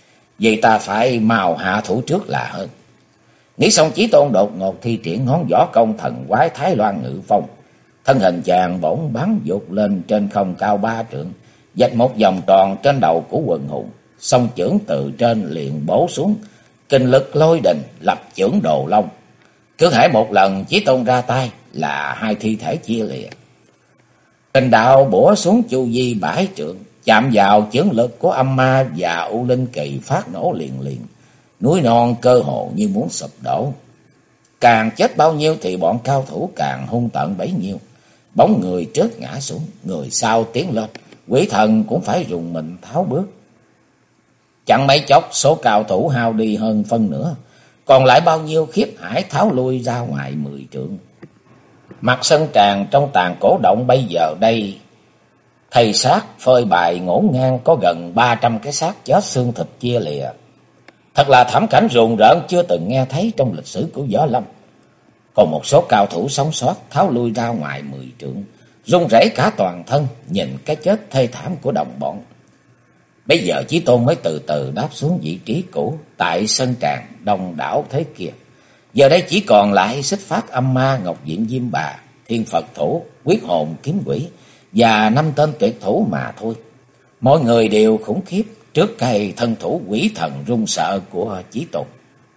Vì ta phải mau hạ thủ trước là hơn. Nghĩ xong, Chí Tôn đột ngột thi triển ngón võ công thần quái Thái Loan Ngự Phong. Thân hình chàng bỗng bắn vụt lên trên không cao 3 trượng, vạch một vòng tròn trên đầu của quần hùng. Song chưởng từ trên liền bổ xuống, kinh lực lôi đình lập chưởng Đồ Long. Cứ hễ một lần Chí Tôn ra tay là hai thi thể chia lìa. Kình đạo bủa xuống chu vi 7 trượng, chạm vào chưởng lực của âm ma và U Linh Kỳ phát nổ liền liền. Núi non cơ hồ như muốn sụp đổ. Càng chết bao nhiêu thì bọn cao thủ càng hung tợn bấy nhiêu. Bóng người trước ngã xuống, người sau tiến lên, quỷ thần cũng phải rùng mình tháo bước. Chẳng mấy chốc số cao thủ hao đi hơn phân nửa, còn lại bao nhiêu khiếp hải tháo lui ra ngoài 10 trượng. Mặt sân tràng trong tàn cổ động bây giờ đây, thầy xác phơi bày ngổn ngang có gần 300 cái xác chết xương thịt chia lìa. Thật là thảm cảnh rùng rợn chưa từng nghe thấy trong lịch sử của Võ Lâm. Còn một số cao thủ sống sót tháo lui ra ngoài 10 trượng, run rẩy cả toàn thân nhìn cái chết thê thảm của đồng bọn. Bây giờ Chí Tôn mới từ từ đáp xuống vị trí cũ tại sân tràng đông đảo thế kia. Giờ đây chỉ còn lại Xích Phát Âm Ma, Ngọc Diện Diêm Bà, Thiên Phật Thủ, Quyết Hồn Kiếm Quỷ và 5 tên tuyệt thủ mà thôi. Mọi người đều khủng khiếp trước cái thân thủ quỷ thần run sợ của Chí Tôn.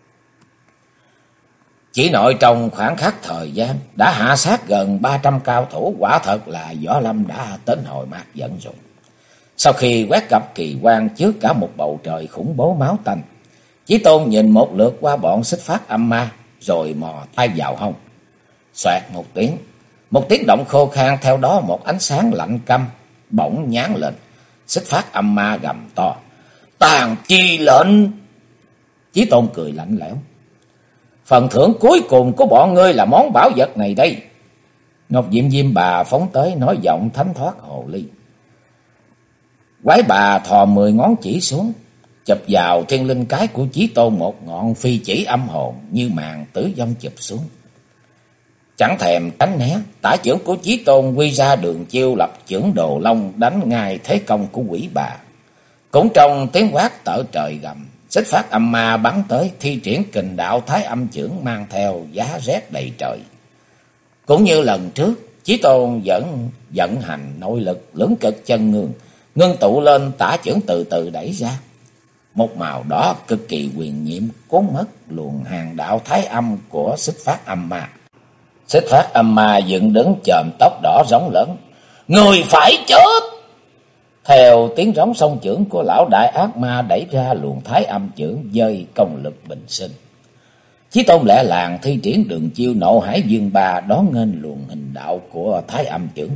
Chỉ nội trong khoảng khắc thời gian đã hạ sát gần 300 cao thủ, quả thật là Võ Lâm đã đến hồi mát giận rồi. Sau khi quét gặp kỳ quan trước cả một bầu trời khủng bố máu tanh, Chí Tôn nhìn một lượt qua bọn Xích Phát Âm Ma, rồi mò tay vào hông. Xoẹt một tiếng động khô khan, theo đó một ánh sáng lạnh căm bỗng nhán lên. Xích Phát Âm Ma gầm to: "Tàn chi lệnh!" Chí Tôn cười lạnh lẽo: "Phần thưởng cuối cùng của bọn ngươi là món bảo vật này đây." Ngọc Diệm Diêm Bà phóng tới nói giọng thánh thoát hồ ly. Quái bà thò 10 ngón chỉ xuống, chụp vào thiên linh cái của Chí Tôn một ngọn phi chỉ âm hồn như màn tử vong chụp xuống. Chẳng thèm tránh né, tả chưởng của Chí Tôn quy ra đường chiêu lập chưởng Đồ Long đánh ngay thế công của quỷ bà. Cũng trong tiếng quát tở trời gầm, Xích Phát Âm Ma bắn tới, thi triển kình đạo Thái Âm chưởng mang theo giá rét đầy trời. Cũng như lần trước, Chí Tôn vẫn vận hành nội lực lưỡng cực chân ngưng, ngưng tụ lên tả chưởng từ từ đẩy ra. Một màu đỏ cực kỳ huyền nhiệm cuốn mất luồng hàng đạo Thái Âm của Xích Phát Âm Ma. Xích Phát Âm Ma dựng đứng chòm tóc đỏ rống lớn: "Người phải chết!" Theo tiếng rống song chưởng của lão đại ác ma đẩy ra luồng Thái Âm chưởng dơi công lực bình sinh. Chí Tôn lẹ làng thi triển đường chiêu Nộ Hải Dương Ba đón nghênh luồng hình đạo của Thái Âm chưởng.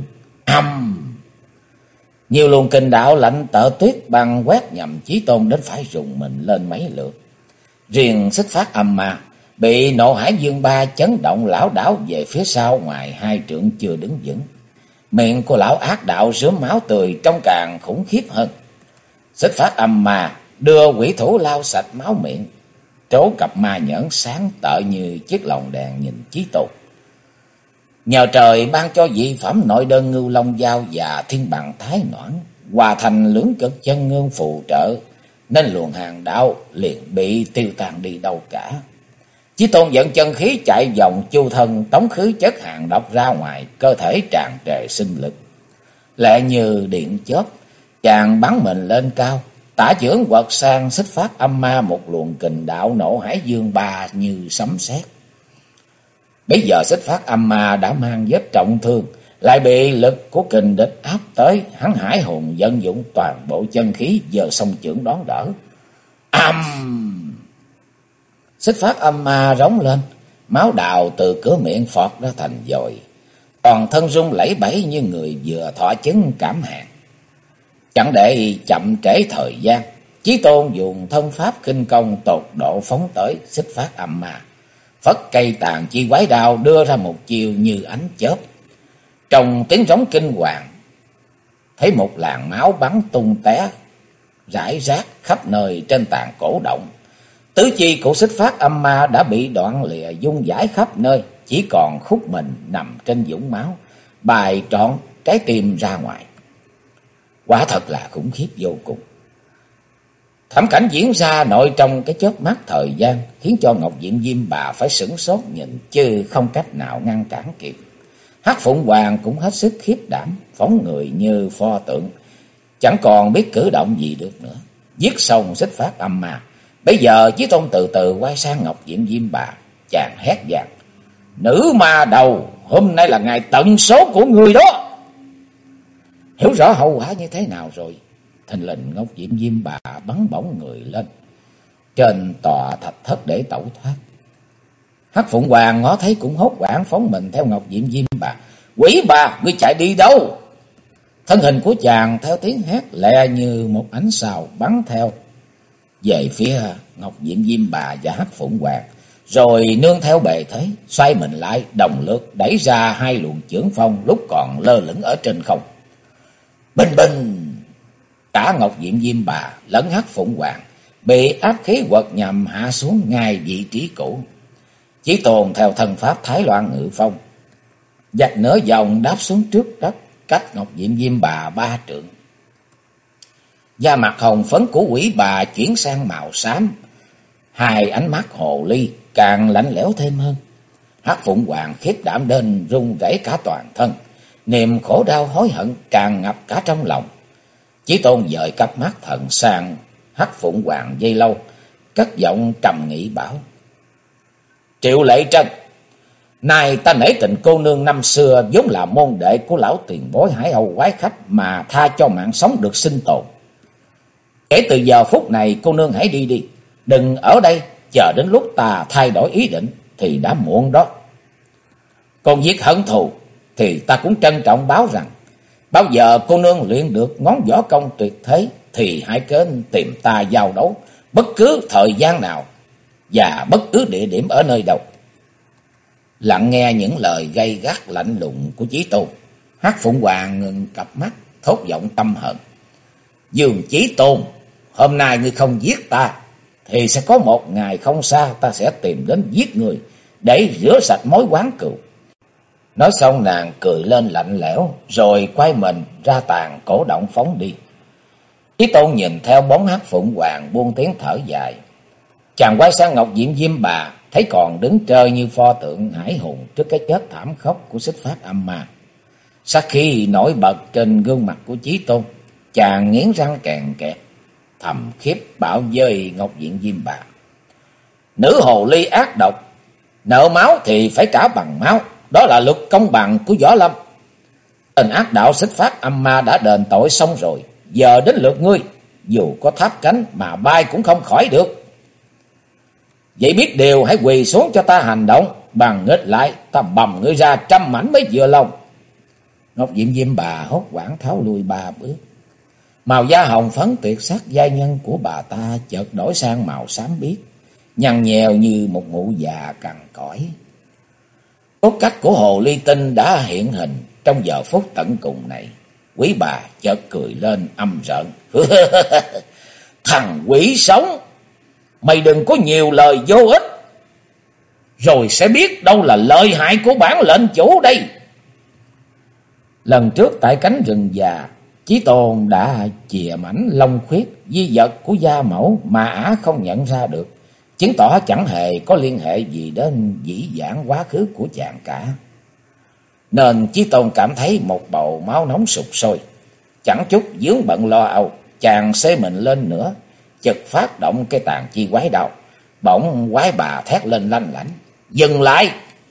Nhiều luồng kình đạo lạnh tợ tuyết băng quét nhằm Chí Tôn đến phải rùng mình lên mấy lượt. Riêng Xích Phát Âm Ma bị Nộ Hải Dương Ba chấn động lảo đảo về phía sau ngoài 2 trượng chưa đứng vững. Miệng của lão ác đạo rớm máu tươi trông càng khủng khiếp hơn. Xích Phát Âm Ma đưa quỷ thủ lau sạch máu miệng, trố cặp ma nhẫn sáng tợ như chiếc lồng đèn nhìn Chí Tôn. Nhờ trời ban cho dị phẩm nội đơn Ngưu Long Dao và Thiên Bằng Thái Noãn hòa thành lưỡng cực chân ngương phù trợ, nên luồng hàng đạo liền bị tiêu tan đi đâu cả. Chí Tôn dẫn chân khí chạy vòng chu thân, tống khứ chất hàng độc ra ngoài, cơ thể tràn trề sinh lực. Lẹ như điện chớp, chàng bắn mình lên cao, tả chưởng quật sang Xích Phát Âm Ma một luồng kình đạo Nộ Hải Dương Ba như sấm sét. Bây giờ Xích Phát Âm Ma đã mang vết trọng thương, lại bị lực của kình địch áp tới, hắn hải hùng vận dụng toàn bộ chân khí giờ song chưởng đón đỡ. Xích Phát Âm Ma rống lên, máu đào từ cửa miệng phọt ra thành dội, toàn thân rung lẩy bẩy như người vừa thọ chứng cảm hạn. Chẳng để chậm trễ thời gian, Chí Tôn dùng thân pháp khinh công tột độ phóng tới Xích Phát Âm Ma, phất cây tàn chi quái đao đưa ra một chiều như ánh chớp. Trong tiếng rống kinh hoàng, thấy một làn máu bắn tung té rải rác khắp nơi trên tàn cổ động. Tứ chi của Xích Phát Âm Ma đã bị đoạn lìa dung dãi khắp nơi, chỉ còn khúc mình nằm trên vũng máu, bài trọn trái tim ra ngoài. Quả thật là khủng khiếp vô cùng. Thảm cảnh diễn ra nội trong cái chớp mắt thời gian, khiến cho Ngọc Diện Diêm Bà phải sửng sốt nhìn, chứ không cách nào ngăn cản kịp. Hắc Phụng Hoàng cũng hết sức khiếp đảm, phóng người như pho tượng, chẳng còn biết cử động gì được nữa. Giết xong Xích Phát Âm Ma, bây giờ Chí Tôn từ từ quay sang Ngọc Diện Diêm Bà, chàng hét vang: "Nữ ma đầu, hôm nay là ngày tận số của người đó!" hiểu rõ hậu quả như thế nào rồi. Thình lình Ngọc Diệm Diêm Bà bắn bổng người lên trên tòa thạch thất để tẩu thoát. Hắc Phụng Hoàng ngó thấy cũng hốt hoảng phóng mình theo Ngọc Diệm Diêm Bà. Quỷ bà, ngươi chạy đi đâu? Thân hình của chàng theo tiếng hét lẹ như một ánh sao bắn theo về phía Ngọc Diệm Diêm Bà và Hắc Phụng Hoàng, rồi nương theo bề thế xoay mình lại đồng lượt đẩy ra hai luồng chưởng phong lúc còn lơ lửng ở trên không. Bình bình, cả Ngọc Diệm Diêm Bà lẫn Hắc Phụng Hoàng bị áp khí quật nhằm hạ xuống ngay vị trí cũ. Chí Tôn theo thần pháp Thái Loan Ngự Phong vạch nửa vòng đáp xuống trước đất, cách Ngọc Diệm Diêm Bà 3 trượng. Da mặt hồng phấn của quỷ bà chuyển sang màu xám, hai ánh mắt hồ ly càng lạnh lẽo thêm hơn. Hắc Phụng Hoàng khiếp đảm đến run rẩy cả toàn thân, niềm khổ đau hối hận tràn ngập cả trong lòng. Chí Tôn dời cặp mắt thần sang Hắc Phụng Hoàng giây lâu, cất giọng trầm nghị bảo: Triệu Lệ Trân, nay ta nể tình cô nương năm xưa vốn là môn đệ của lão tiền bối Hải Âu quái khách mà tha cho mạng sống được sinh tồn. Kể từ giờ phút này cô nương hãy đi đi, đừng ở đây chờ đến lúc ta thay đổi ý định thì đã muộn đó. Còn giết hận thù thì ta cũng trân trọng báo rằng, bao giờ cô nương luyện được ngón võ công tuyệt thế thì hãy đến tìm ta giao đấu bất cứ thời gian nào và bất cứ địa điểm ở nơi đâu. Lặng nghe những lời gay gắt lạnh lùng của Chí Tôn, Hắc Phụng Hoàng ngừng cặp mắt thốt giọng căm hận: Dương Chí Tôn, hôm nay ngươi không giết ta thì sẽ có một ngày không xa ta sẽ tìm đến giết người để rửa sạch mối oán cừu. Nói xong nàng cười lên lạnh lẽo rồi quay mình ra tàn cổ động phóng đi. Chí Tôn nhìn theo bóng Hắc Phụng Hoàng buông tiếng thở dài. Chàng quay sang Ngọc Diệm Diêm Bà, thấy còn đứng trơ như pho tượng hải hùng trước cái chết thảm khốc của Xích Phát Âm Ma. Sát khí nổi bật trên gương mặt của Chí Tôn, chàng nghiến răng kèn kẹt, thầm khiếp bảo với Ngọc Diệm Diêm Bà: Nữ hồ ly ác độc, nợ máu thì phải trả bằng máu, đó là luật công bằng của võ lâm. Tên ác đạo Xích Phát Âm Ma đã đền tội xong rồi, giờ đến lượt ngươi, dù có tháp cánh mà bay cũng không khỏi được. Vậy biết điều hãy quỳ xuống cho ta hành động, bằng nghịch lại ta bầm ngươi ra trăm mảnh mới vừa lòng. Ngọc Diệm Diêm Bà hốt hoảng tháo lui 3 bước. Màu da hồng phấn tuyệt sắc giai nhân của bà ta chợt đổi sang màu xám biếc, nhăn nhèo như một mụ già cằn cõi. Cốt cách của hồ ly tinh đã hiện hình trong giờ phút tận cùng này. Quý bà chợt cười lên âm rợn: Thằng quỷ sống, mày đừng có nhiều lời vô ích, rồi sẽ biết đâu là lợi hại của bản lệnh chủ đây. Lần trước tại cánh rừng già, Chí Tôn đã chìa mảnh long khuyết di vật của gia mẫu mà ả không nhận ra được, chứng tỏ chẳng hề có liên hệ gì đến dĩ vãng quá khứ của chàng cả. Nên Chí Tôn cảm thấy một bầu máu nóng sục sôi, chẳng chút vướng bận lo âu, chàng xê mình lên nữa, chợt phát động cái tàn chi quái đao. Bỗng quái bà thét lên lanh lảnh: Dừng lại!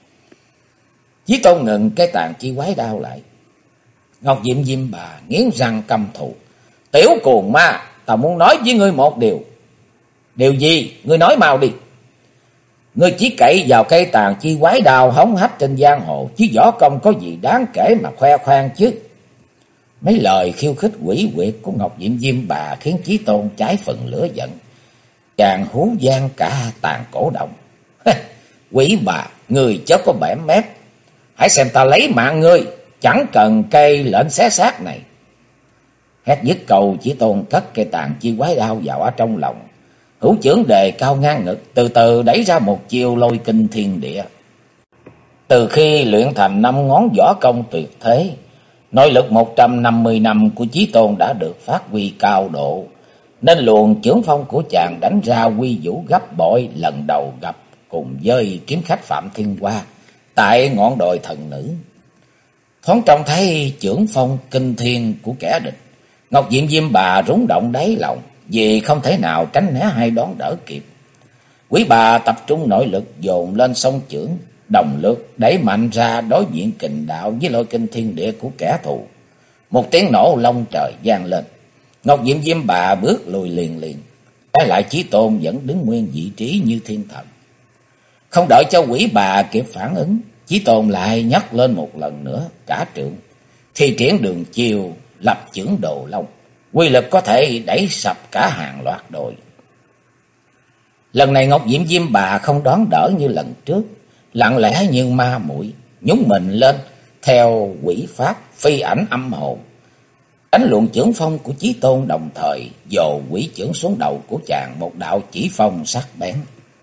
Chí Tôn ngừng cái tàn chi quái đao lại. Ngọc Diệm Diêm Bà nghiến răng căm thù: Tiểu cuồng ma, ta muốn nói với ngươi một điều. Điều gì? Ngươi nói mau đi. Ngươi chỉ cậy vào cây tàn chi quái đao hống hách trên giang hồ, chứ võ công có gì đáng kể mà khoe khoang chứ? Mấy lời khiêu khích quỷ quyệt của Ngọc Diệm Diêm Bà khiến Chí Tôn cháy phần lửa giận. Chàng hú vang cả tàn cổ động: Quỷ bà, ngươi chớ có bẻm mép, hãy xem ta lấy mạng ngươi, chẳng cần cây lệnh xé xác này. Hét dứt câu, Chí Tôn cất cây tàn chi quái đao vào ở trong lòng, hữu chưởng đề cao ngang ngực, từ từ đẩy ra một chiêu lôi kinh thiên địa. Từ khi luyện thành 5 ngón võ công tuyệt thế, nội lực 150 năm của Chí Tôn đã được phát huy cao độ, nên luồng chưởng phong của chàng đánh ra quy vũ gấp bội lần đầu gặp cùng với kiếm khách Phạm Thiên Hoa tại ngọn đồi thần nữ. Thoáng trông thấy chưởng phong kinh thiên của kẻ địch, Ngọc Diệm Diêm Bà rúng động đáy lòng, vì không thể nào tránh né hay đón đỡ kịp. Quý bà tập trung nội lực dồn lên song chưởng, đồng lực đẩy mạnh ra đối diện kình đạo với lôi kinh thiên địa của kẻ thù. Một tiếng nổ long trời vang lên. Ngọc Diệm Diêm Bà bước lùi liền liền. Trái lại Chí Tôn vẫn đứng nguyên vị trí như thiên thần. Không đợi cho quỷ bà kịp phản ứng, Chí Tôn lại nhấc lên một lần nữa cả trượng, thi triển đường chiêu lập chưởng Đồ Long, quy lực có thể đẩy sập cả hàng loạt đồi. Lần này Ngọc Diệm Diêm Bà không đón đỡ như lần trước, lặng lẽ như ma muội nhúng mình lên theo quỷ pháp phi ảnh âm hồn, đánh luồng chưởng phong của Chí Tôn, đồng thời dồ quỷ chưởng xuống đầu của chàng một đạo chỉ phong sắc bén.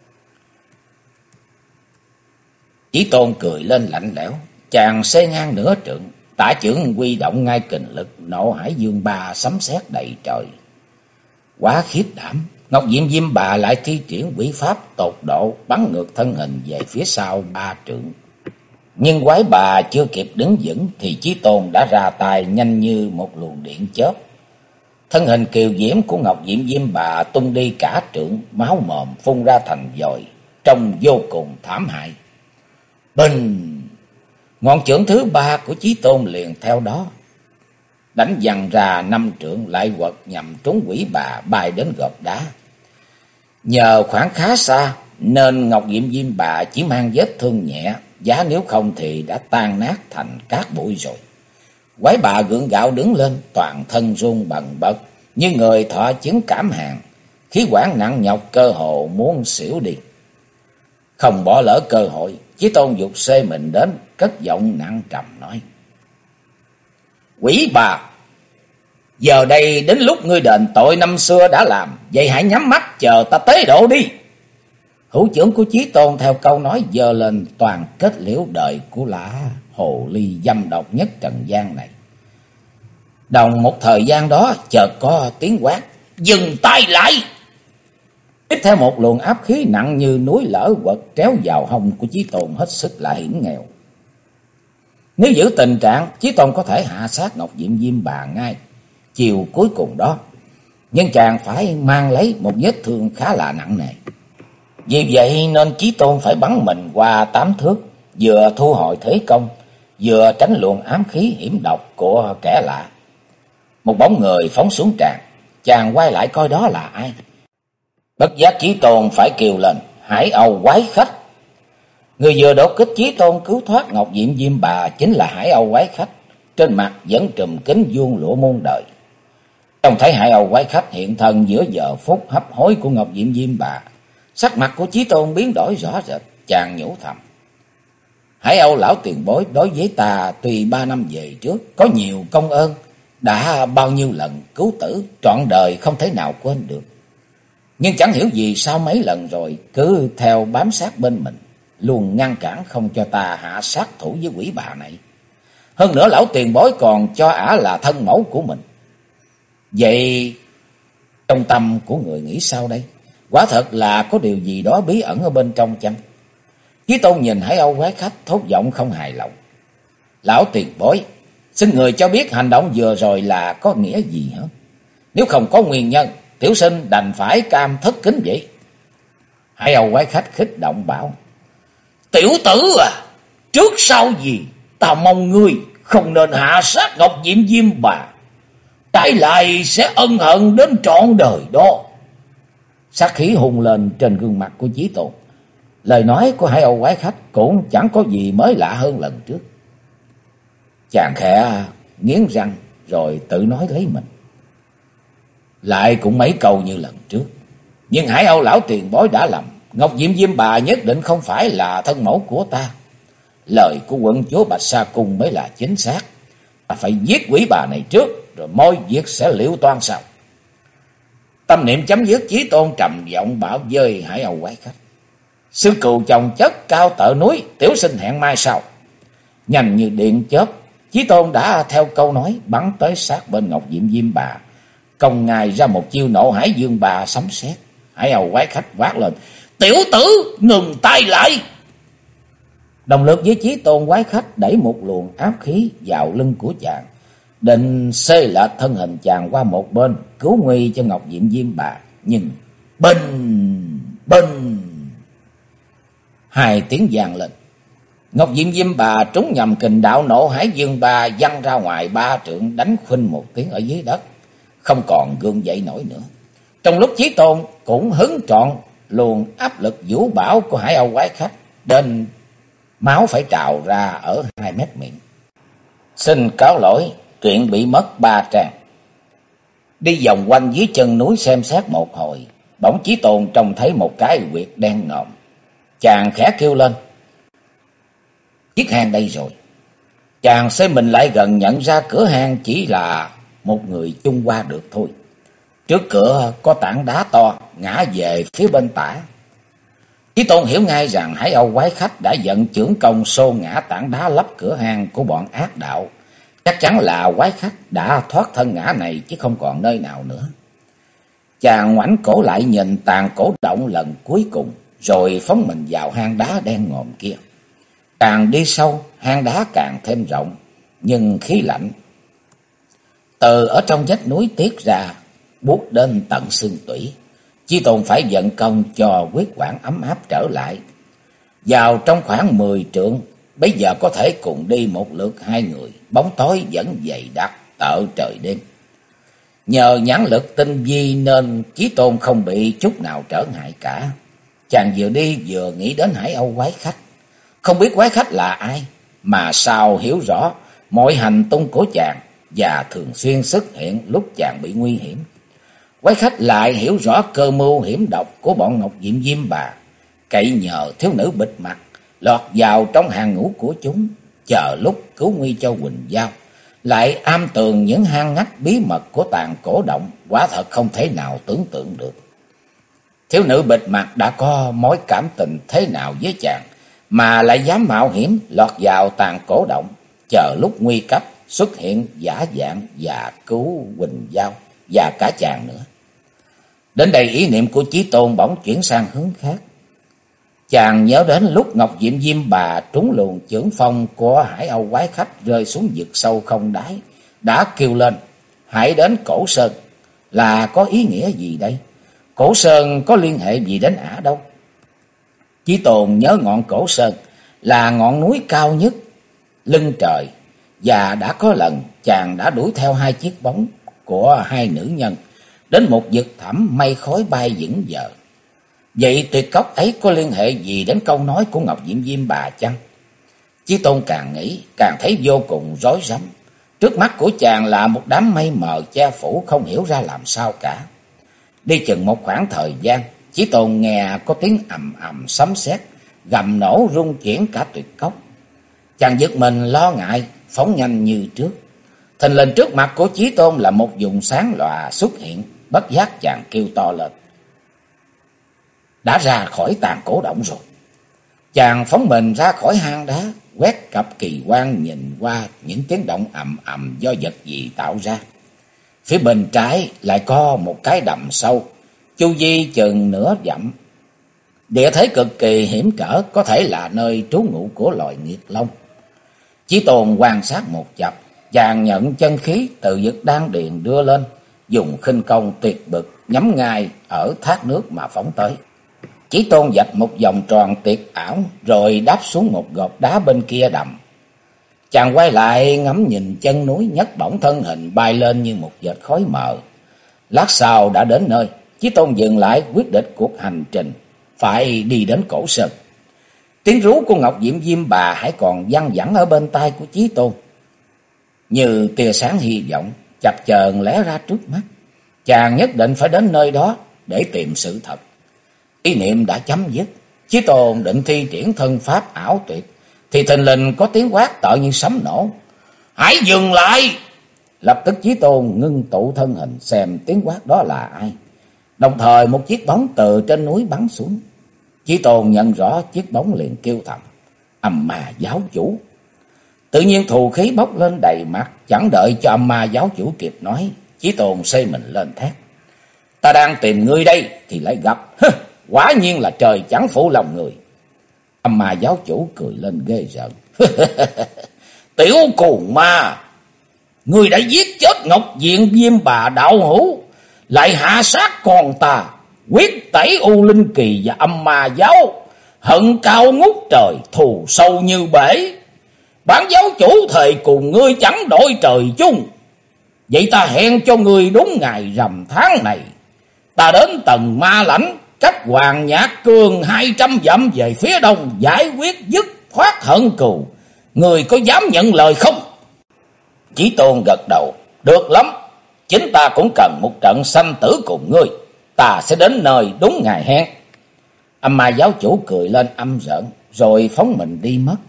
Chí Tôn cười lên lạnh lẽo, chàng xê ngang nửa trượng, tả chưởng huy động ngay kình lực, nộ hải dương ba sấm sét đầy trời. Quá khiếp đảm, Ngọc Diệm Diêm Bà lại thi triển quỷ pháp tột độ, bắn ngược thân hình về phía sau 3 trượng. Nhưng quái bà chưa kịp đứng vững thì Chí Tôn đã ra tay nhanh như một luồng điện chớp. Thân hình kiều diễm của Ngọc Diệm Diêm Bà tung đi cả trượng, máu mồm phun ra thành dội, trông vô cùng thảm hại. Bình! Ngọn chưởng thứ 3 của Chí Tôn liền theo đó đánh văng ra 5 trượng, lại quật nhằm trúng quỷ bà bay đến gợp đá. Nhờ khoảng khá xa nên Ngọc Diệm Diêm Bà chỉ mang vết thương nhẹ, giá nếu không thì đã tan nát thành cát bụi rồi. Quái bà gượng gạo đứng lên, toàn thân run bần bật như người thọ chứng cảm hàn, khí quản nặng nhọc cơ hồ muốn xỉu đi. Không bỏ lỡ cơ hội, Chí Tôn giục xê mình đến, cất giọng nặng trầm nói: Quỷ bà, giờ đây đến lúc ngươi đền tội năm xưa đã làm, vậy hãy nhắm mắt chờ ta tế độ đi. Hữu chưởng của Chí Tôn theo câu nói giơ lên, toàn kết liễu đời của lã hồ ly dâm độc nhất trần gian này. Đồng một thời gian đó chợt có tiếng quát: Dừng tay lại! Tiếp theo một luồng áp khí nặng như núi lở quật tréo vào hông của Chí Tôn hết sức là hiểm nghèo. Nếu giữ tình trạng, Chí Tôn có thể hạ sát Ngọc Diệm Diêm Bà ngay chiều cuối cùng đó, nhưng chàng phải mang lấy một vết thương khá là nặng nề. Vì vậy nên Chí Tôn phải bắn mình qua 8 thước, vừa thu hồi thế công, vừa tránh luồng ám khí hiểm độc của kẻ lạ. Một bóng người phóng xuống tràn, chàng quay lại coi đó là ai. Bất giác Chí Tôn phải kêu lên: Hải Âu quái khách! Người vừa đột kích Chí Tôn cứu thoát Ngọc Diệm Diêm Bà chính là Hải Âu quái khách, trên mặt vẫn trùm kính vuông lụa muôn đời. Trông thấy Hải Âu quái khách hiện thân giữa giờ phút hấp hối của Ngọc Diệm Diêm Bà, sắc mặt của Chí Tôn biến đổi rõ rệt, chàng nhủ thầm: Hải Âu lão tiền bối đối với ta tuy 3 năm về trước có nhiều công ơn, đã bao nhiêu lần cứu tử, trọn đời không thể nào quên được. Nhưng chẳng hiểu vì sao mấy lần rồi cứ theo bám sát bên mình, luôn ngăn cản không cho ta hạ sát thủ với quỷ bà này. Hơn nữa lão tiền bối còn cho ả là thân mẫu của mình. Vậy trong tâm của người nghĩ sao đây? Quả thật là có điều gì đó bí ẩn ở bên trong chăng? Chí Tôn nhìn Hải Âu quái khách thốt giọng không hài lòng: Lão tiền bối, xin người cho biết hành động vừa rồi là có nghĩa gì hả? Nếu không có nguyên nhân, tiểu sinh đành phải cam thất kính vậy. Hải Âu quái khách khích động bảo: Tiểu tử à, trước sau gì ta mong ngươi không nên hạ sát Ngọc Diệm Diêm Bà, trái lại sẽ ân hận đến trọn đời đó. Sát khí hùng lên trên gương mặt của Chí Tôn. Lời nói của Hải Âu quái khách cũng chẳng có gì mới lạ hơn lần trước. Chàng khẽ nghiến răng rồi tự nói lấy mình: Lại cũng mấy câu như lần trước, nhưng Hải Âu lão tiền bối đã lầm. Ngọc Diệm Diêm Bà nhất định không phải là thân mẫu của ta. Lời của quận chúa Bạch Sa Cung mới là chính xác. Ta phải giết quỷ bà này trước, rồi mọi việc sẽ liễu toan sau. Tâm niệm chấm dứt, Chí Tôn trầm giọng bảo với Hải Âu quái khách: Sư cừu chồng chất cao tợ núi, tiểu sinh hẹn mai sau. Nhanh như điện chớp, Chí Tôn đã theo câu nói bắn tới sát bên Ngọc Diệm Diêm Bà, công ngài ra một chiêu nộ hải dương bà sấm sét. Hải Âu quái khách quát lên: Tiểu tử, ngừng tay lại! Đồng lực với Chí Tôn, quái khách đẩy một luồng áp khí vào lưng của chàng, định xê lệch thân hình chàng qua một bên, cứu nguy cho Ngọc Diệm Diêm Bà. Nhưng binh binh, 2 tiếng vang lên. Ngọc Diệm Diêm Bà trúng nhầm kình đạo Nộ Hải Dương Ba, văng ra ngoài 3 trượng, đánh khuynh một tiếng ở dưới đất, không còn gượng dậy nổi nữa. Trong lúc Chí Tôn cũng hứng trọn luồng áp lực vũ bão của Hải Âu quái khách, đến máu phải trào ra ở 2 mét miệng. Xin cáo lỗi, truyện bị mất 3 trang. Đi vòng quanh dưới chân núi xem xét một hồi, bỗng Chí Tôn trông thấy một cái huyệt đen ngòm. Chàng khẽ kêu lên: chiếc hang đây rồi. Chàng xoay mình lại gần, nhận ra cửa hang chỉ là một người chung qua được thôi. Trước cửa có tảng đá to ngã về phía bên tả. Chí Tôn hiểu ngay rằng Hải Âu quái khách đã vận chưởng công xô ngã tảng đá lấp cửa hang của bọn ác đạo. Chắc chắn là quái khách đã thoát thân ngã này chứ không còn nơi nào nữa. Chàng ngoảnh cổ lại nhìn tàn cổ động lần cuối cùng, rồi phóng mình vào hang đá đen ngòm kia. Càng đi sâu, hang đá càng thêm rộng, nhưng khí lạnh từ ở trong vách núi tiết ra, buốt đến tận xương tủy. Chí Tôn phải vận công cho huyết quản ấm áp trở lại. Vào trong khoảng 10 trượng, bây giờ có thể cùng đi một lượt 2 người, bóng tối vẫn dày đặc tợ trời đêm. Nhờ nhãn lực tinh vi nên Chí Tôn không bị chút nào trở ngại cả. Chàng vừa đi vừa nghĩ đến Hải Âu quái khách. Không biết quái khách là ai, mà sao hiểu rõ mọi hành tung của chàng và thường xuyên xuất hiện lúc chàng bị nguy hiểm. Quái khách lại hiểu rõ cơ mưu hiểm độc của bọn Ngọc Diệm Diêm Bà, cậy nhờ thiếu nữ bịt mặt lọt vào trong hàng ngũ của chúng, chờ lúc cứu nguy cho Quỳnh Giao, lại am tường những hang ngách bí mật của tàn cổ động, quả thật không thể nào tưởng tượng được. Thiếu nữ bịt mặt đã có mối cảm tình thế nào với chàng, mà lại dám mạo hiểm lọt vào tàn cổ động, chờ lúc nguy cấp xuất hiện giả dạng và cứu Quỳnh Giao và cả chàng nữa. Đến đây ý niệm của Chí Tôn bỗng chuyển sang hướng khác. Chàng nhớ đến lúc Ngọc Diệm Diêm Bà trúng luồng chưởng phong của Hải Âu quái khách rơi xuống vực sâu không đáy, đã kêu lên: hãy đến Cổ Sơn. Là có ý nghĩa gì đây? Cổ Sơn có liên hệ gì đến ả đâu? Chí Tôn nhớ ngọn Cổ Sơn là ngọn núi cao nhất lưng trời, và đã có lần chàng đã đuổi theo 2 chiếc bóng của 2 nữ nhân đến một vực thẳm mây khói bay vững vờ. Vậy tuyệt cốc ấy có liên hệ gì đến câu nói của Ngọc Diệm Diêm Bà chăng? Chí Tôn càng nghĩ càng thấy vô cùng rối rắm. Trước mắt của chàng là một đám mây mờ che phủ, không hiểu ra làm sao cả. Đi chừng một khoảng thời gian, Chí Tôn nghe có tiếng ầm ầm sấm sét gầm nổ rung chuyển cả tuyệt cốc. Chàng giật mình lo ngại, phóng nhanh như trước. Thình lình trước mặt của Chí Tôn là một vùng sáng lòa xuất hiện. Bất giác chàng kêu to lên: đã ra khỏi tàn cổ động rồi. Chàng phóng mình ra khỏi hang đá, quét cặp kỳ quan nhìn qua những tiếng động ầm ầm do vật gì tạo ra. Phía bên trái lại có một cái đầm sâu, chu vi chừng nửa dặm. Địa thế cực kỳ hiểm trở, có thể là nơi trú ngụ của loài nghiệt long. Chí Tôn quan sát một chập, chàng nhận chân khí từ vực đan điền đưa lên, dùng khinh công tuyệt bực nhắm ngay ở thác nước mà phóng tới. Chí Tôn vạch một vòng tròn tuyệt ảo rồi đáp xuống một gò đá bên kia đầm. Chàng quay lại ngắm nhìn chân núi, nhấc bổng thân hình bay lên như một vệt khói mờ. Lát sau đã đến nơi, Chí Tôn dừng lại quyết định cuộc hành trình phải đi đến Cổ Sơn. Tiếng rú của Ngọc Diệm Diêm Bà hãy còn văng vẳng ở bên tai của Chí Tôn, như tia sáng hy vọng chập chờn lóe ra trước mắt. Chàng nhất định phải đến nơi đó để tìm sự thật. Ý niệm đã chấm dứt, Chí Tôn định thi triển thân pháp ảo tuyệt, thì thình lình có tiếng quát tợ như sấm nổ: hãy dừng lại! Lập tức Chí Tôn ngưng tụ thân hình xem tiếng quát đó là ai. Đồng thời một chiếc bóng từ trên núi bắn xuống. Chí Tôn nhận rõ chiếc bóng liền kêu thầm: Âm Ma giáo chủ! Tự nhiên thù khí bốc lên đầy mặt. Chẳng đợi cho Âm Ma giáo chủ kịp nói, Chí Tôn xây mình lên thét: ta đang tìm ngươi đây thì lại gặp. Quả nhiên là trời chẳng phụ lòng người. Âm Ma giáo chủ cười lên ghê rợn: tiểu cuồng ma, ngươi đã giết chết Ngọc Diệm Diêm Bà đạo hữu, lại hạ sát con ta, quyết tẩy U Linh Kỳ và Âm Ma giáo. hận cao ngút trời, thù sâu như bể. Bản giáo chủ thề cùng ngươi chẳng đổi trời chung. Vậy ta hẹn cho ngươi đúng ngày rằm tháng này. Ta đến Tần Ma Lãnh, cách Hoàng Nhạc Cương 200 dặm về phía đông, giải quyết dứt khoát hận cừu. Ngươi có dám nhận lời không? Chí Tôn gật đầu. Được lắm, chính ta cũng cần một trận sanh tử cùng ngươi. Ta sẽ đến nơi đúng ngày hẹn. Âm Ma giáo chủ cười lên âm rợn, rồi phóng mình đi mất.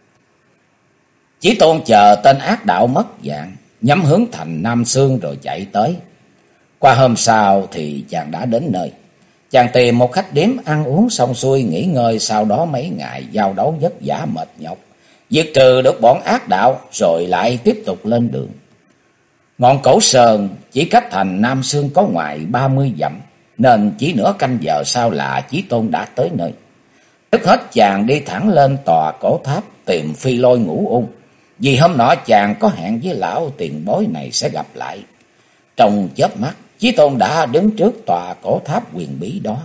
Chí Tôn chờ tên ác đạo mất dạng, nhắm hướng thành Nam Xương rồi chạy tới. Qua hôm sau thì chàng đã đến nơi. Chàng tìm một khách điếm ăn uống xong xuôi nghỉ ngơi, sau đó mấy ngày giao đấu vất vả mệt nhọc, diệt trừ được bọn ác đạo rồi lại tiếp tục lên đường. Ngọn Cổ Sơn chỉ cách thành Nam Xương có ngoài 30 dặm, nên chỉ nửa canh giờ sau là Chí Tôn đã tới nơi. Trước hết chàng đi thẳng lên tòa cổ tháp tìm Phi Lôi Ngũ Ung, vì hôm nọ chàng có hẹn với lão tiền bối này sẽ gặp lại. Trong chớp mắt, Chí Tôn đã đứng trước tòa cổ tháp huyền bí đó.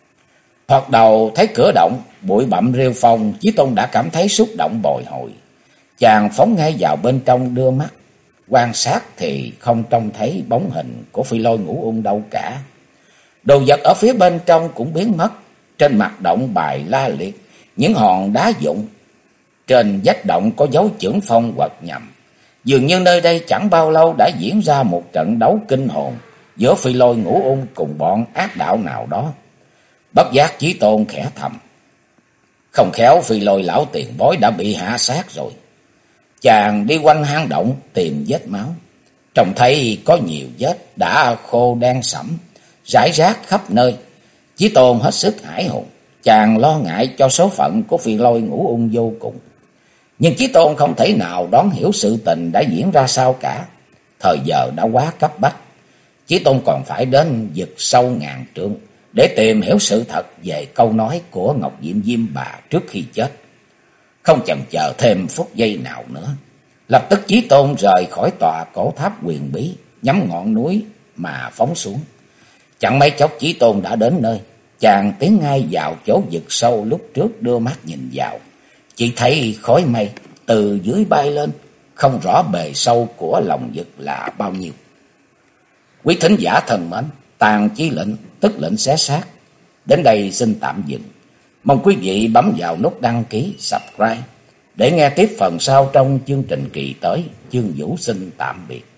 Thoạt đầu thấy cửa động, bụi bặm rêu phong, Chí Tôn đã cảm thấy xúc động bồi hồi. Chàng phóng ngay vào bên trong đưa mắt quan sát thì không trông thấy bóng hình của Phi Lôi Ngũ Ung đâu cả. Đồ vật ở phía bên trong cũng biến mất. Trên mặt động bài la liệt những hòn đá vụn. Trên vách động có dấu chưởng phong quật nhầm. Dường như nơi đây chẳng bao lâu đã diễn ra một trận đấu kinh hồn giữa Phi Lôi Ngũ Ung cùng bọn ác đạo nào đó. Bất giác Chí Tôn khẽ thầm, không khéo Phi Lôi lão tiền bối đã bị hạ sát rồi. Chàng đi quanh hang động tìm vết máu, trông thấy có nhiều vết đã khô đen sẫm rải rác khắp nơi. Chí Tôn hết sức hãi hùng, chàng lo ngại cho số phận của Phi Lôi Ngũ Ung vô cùng. Nhưng Chí Tôn không thể nào đoán hiểu sự tình đã diễn ra sao cả. Thời giờ đã quá cấp bách. Chí Tôn còn phải đến vực sâu ngàn trượng để tìm hiểu sự thật về câu nói của Ngọc Diệm Diêm Bà trước khi chết. Không chần chờ thêm phút giây nào nữa, lập tức Chí Tôn rời khỏi tòa cổ tháp huyền bí, nhắm ngọn núi mà phóng xuống. Chẳng mấy chốc Chí Tôn đã đến nơi. Chàng tiến ngay vào chỗ vực sâu lúc trước đưa mắt nhìn vào. Chỉ thấy khói mây từ dưới bay lên, không rõ bề sâu của lòng vực là bao nhiêu. Quý thính giả thân mến, Tàng Chi Lệnh tức lệnh xé xác đến đây xin tạm dừng. Mong quý vị bấm vào nút đăng ký, subscribe để nghe tiếp phần sau trong chương trình kỳ tới. Chương Vũ xin tạm biệt.